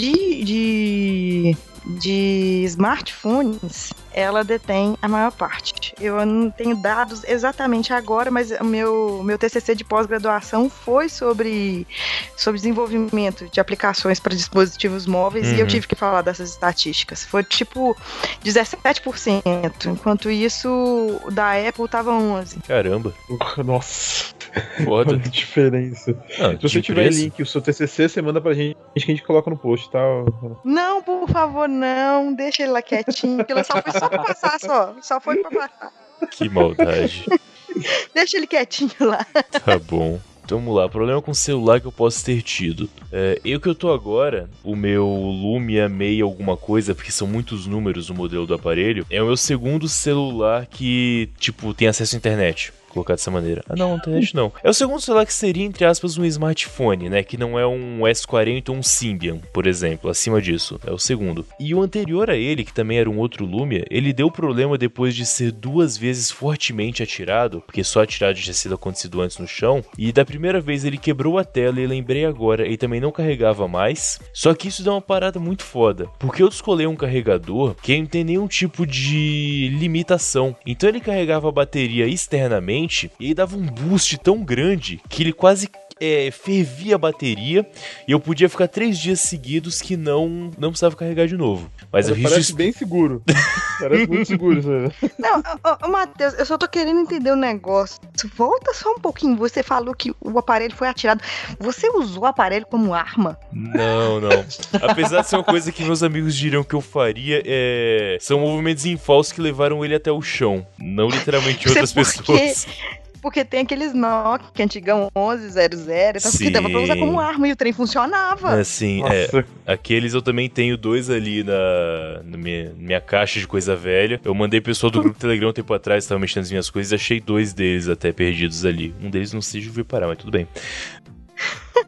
de smartphones, ela detém a maior parte. Eu não tenho dados exatamente agora, mas o meu TCC de pós-graduação foi sobre desenvolvimento de aplicações para dispositivos móveis e eu tive que falar dessas estatísticas. Foi tipo 17%, enquanto isso da Apple tava 11%. Caramba. Nossa. Foda. Olha a diferença. Se você tiver link, o seu TCC, você manda pra gente que a gente coloca no post, tá? Não, por favor, não. Deixa ele lá quietinho, que ela só foi só pra passar, só foi pra passar. Que maldade. Deixa ele quietinho lá. Tá bom. Então vamos lá, problema com o celular que eu posso ter tido. Eu que eu tô agora, o meu Lumia 6 alguma coisa, porque são muitos números o modelo do aparelho, é o meu segundo celular que, tipo, tem acesso à internet. Colocar dessa maneira. Não, internet não. É o segundo celular que seria, entre aspas, um smartphone, né? Que não é um S40 ou um Symbian, por exemplo. Acima disso. É o segundo. E o anterior a ele, que também era um outro Lumia, ele deu problema depois de ser 2 vezes fortemente atirado, porque só atirado já tinha sido acontecido antes no chão. E da primeira vez ele quebrou a tela e lembrei agora, ele também não carregava mais. Só que isso deu uma parada muito foda. Porque eu descolei um carregador que não tem nenhum tipo de limitação. Então ele carregava a bateria externamente e dava um boost tão grande que ele quase fervia a bateria e eu podia ficar 3 dias seguidos que não precisava carregar de novo. Mas parece bem seguro. Parece muito seguro isso aí. Não, Matheus, eu só tô querendo entender o negócio. Volta só um pouquinho. Você falou que o aparelho foi atirado. Você usou o aparelho como arma? Não. Apesar de ser uma coisa que meus amigos diriam que eu faria, são movimentos em falso que levaram ele até o chão. Não literalmente outras pessoas. Porque tem aqueles Nokia antigão 1100, então que dava pra usar como arma e o trem funcionava. Assim, aqueles eu também tenho 2 ali na minha caixa de coisa velha. Eu mandei pessoal do grupo Telegram um tempo atrás, tava mexendo nas minhas coisas e achei 2 deles até perdidos ali. Um deles não sei onde veio parar, mas tudo bem.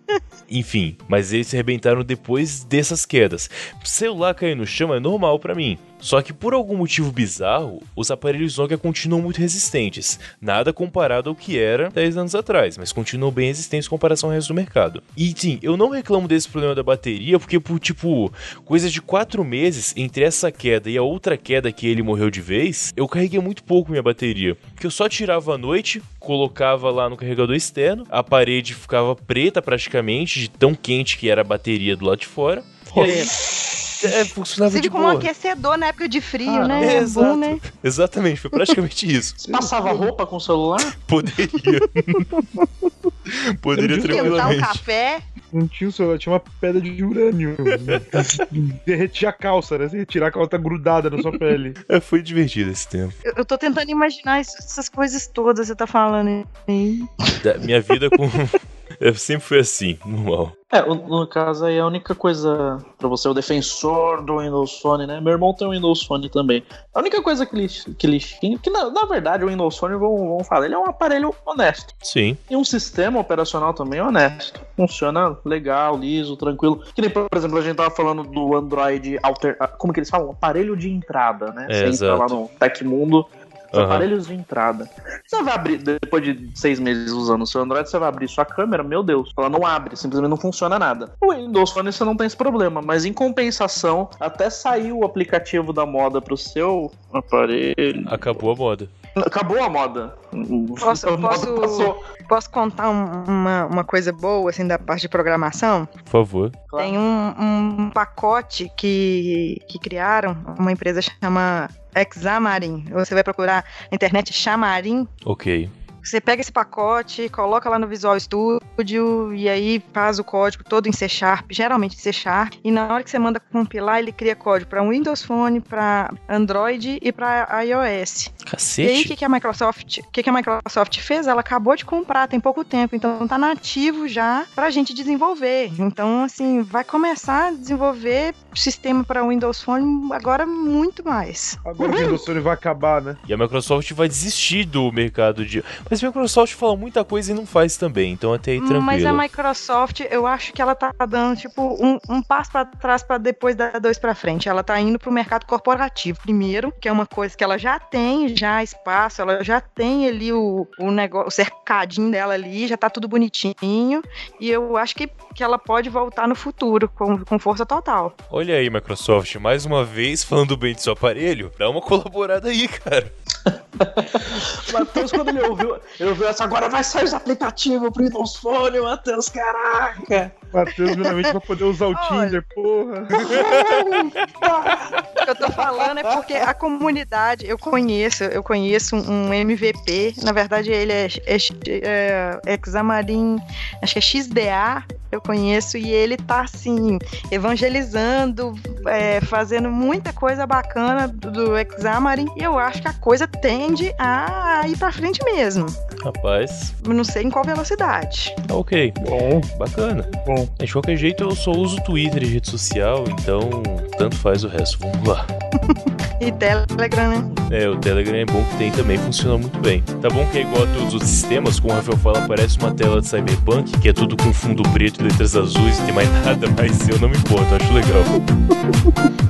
Enfim, mas eles se arrebentaram depois dessas quedas. Celular cair no chão é normal pra mim. Só que por algum motivo bizarro, os aparelhos Nokia continuam muito resistentes. Nada comparado ao que era 10 anos atrás, mas continuam bem resistentes em comparação ao resto do mercado. E sim, eu não reclamo desse problema da bateria, porque por coisa de 4 meses entre essa queda e a outra queda que ele morreu de vez, eu carreguei muito pouco minha bateria. Porque eu só tirava à noite, colocava lá no carregador externo, a parede ficava preta praticamente, de tão quente que era a bateria do lado de fora. E aí, funcionava Você de como boa. um aquecedor na época de frio, né? Exato. Bom, né? Exatamente, foi praticamente isso. Você passava roupa com o celular? Poderia. Poderia Esquentar um tranquilamente. café. Não tinha o celular, tinha uma pedra de urânio. Derretia a calça, né? Você ia tirar a calça, tá grudada na sua pele. Foi divertido esse tempo. Eu tô tentando imaginar essas coisas todas que você tá falando aí. Minha vida com... sempre foi assim, normal. No caso aí, a única coisa pra você, o defensor do Windows Phone, né? Meu irmão tem um Windows Phone também. A única coisa que ele xinga, que na verdade o Windows Phone, vamos falar, ele é um aparelho honesto. Sim. E um sistema operacional também honesto. Funciona legal, liso, tranquilo. Que nem, por exemplo, a gente tava falando do Android como que eles falam? Aparelho de entrada, né? Você entra lá no Tecmundo. Os aparelhos de entrada. Você vai abrir, depois de 6 meses usando o seu Android, você vai abrir sua câmera, meu Deus, ela não abre, simplesmente não funciona nada. O Windows Phone você não tem esse problema, mas em compensação, até sair o aplicativo da moda pro seu aparelho. Acabou a moda. Acabou a moda. Posso contar uma coisa boa, assim, da parte de programação? Por favor. Claro. Tem um pacote que criaram, uma empresa chama Xamarin. Você vai procurar na internet Xamarin. Ok. Você pega esse pacote, coloca lá no Visual Studio e aí faz o código todo em C#, geralmente em C#, e na hora que você manda compilar, ele cria código para Windows Phone, para Android e para iOS. Cacete. E aí, o que a Microsoft fez? Ela acabou de comprar, tem pouco tempo, então tá nativo já pra gente desenvolver. Então, assim, vai começar a desenvolver sistema para Windows Phone agora muito mais. Agora o Windows Phone vai acabar, né? E a Microsoft vai desistir do mercado de... Mas a Microsoft fala muita coisa e não faz também, então até aí tranquilo. Mas a Microsoft, eu acho que ela tá dando, tipo, um passo pra trás pra depois dar 2 pra frente. Ela tá indo pro mercado corporativo primeiro, que é uma coisa que ela já tem, já espaço, ela já tem ali o negócio, o cercadinho dela ali, já tá tudo bonitinho, e eu acho que ela pode voltar no futuro com força total. Olha aí, Microsoft, mais uma vez falando bem do seu aparelho, dá uma colaborada aí, cara. Matheus, quando ele ouviu essa, agora vai sair os aplicativos pro Windows Phone, Matheus, caraca! Matheus finalmente vai poder usar o Tinder, porra. O que eu tô falando é porque a comunidade, eu conheço um MVP, na verdade ele é Xamarin, acho que é XDA, eu conheço, e ele tá assim, evangelizando, fazendo muita coisa bacana do Xamarin, e eu acho que a coisa tende a ir pra frente mesmo. Rapaz. Não sei em qual velocidade. Ok. Bom. Bacana. Bom. De qualquer jeito, eu só uso Twitter e rede social, então tanto faz o resto. Vamos lá. E Telegram, né? O Telegram é bom que tem também, funciona muito bem. Tá bom que é igual a todos os sistemas, como o Rafael fala, parece uma tela de Cyberpunk, que é tudo com fundo preto e letras azuis, não tem mais nada, mas eu não me importo, acho legal.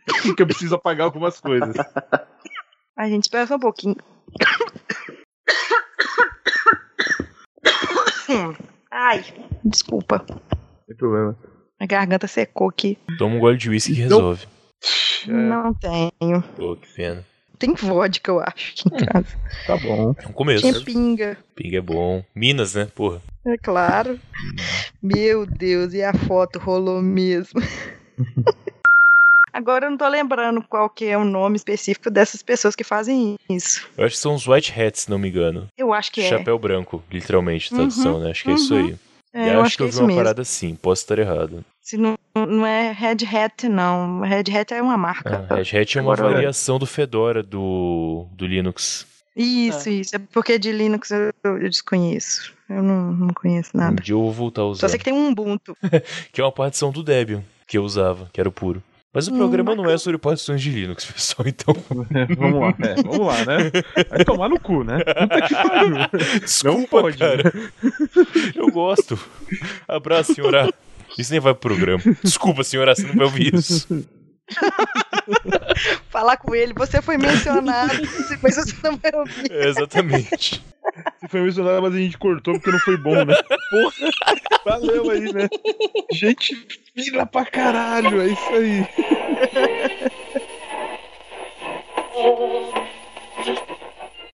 porque eu preciso apagar algumas coisas. A gente espera só um pouquinho. Ai, desculpa. Sem problema. A garganta secou aqui. Toma um gole de uísque que resolve. Não tenho. Pô, que pena. Tem vodka, eu acho, aqui em casa. Tá bom. É um começo. Tinha pinga. Pinga é bom. Minas, né? Porra. É claro. Meu Deus, e a foto rolou mesmo. Agora eu não tô lembrando qual que é o nome específico dessas pessoas que fazem isso. Eu acho que são os White Hats, se não me engano. Eu acho que é. Chapéu branco, literalmente, tradução, né? Acho que é isso aí. É, E eu acho que eu é vi isso uma mesmo. parada assim, posso estar errado. Se não é Red Hat, não. Red Hat é uma marca. Red Hat é uma Agora, variação do Fedora do Linux. Isso. É porque de Linux eu desconheço. Eu não conheço Um nada. dia eu vou voltar a usar. Só sei que tem um Ubuntu. Que é uma partição do Debian que eu usava, que era o puro. Mas o programa não é sobre partições de Linux, pessoal, então... Vamos lá, né? Vai tomar no cu, né? Puta que pariu. Desculpa, Não pode, cara. né? Eu gosto. Abraço, senhora. Isso nem vai pro programa. Desculpa, senhora, você não vai ouvir isso. Falar com ele, você foi mencionado, mas você não vai ouvir. Exatamente. Se foi mencionado, mas a gente cortou porque não foi bom, né? Porra, valeu aí, né? Gente fina pra caralho, é isso aí.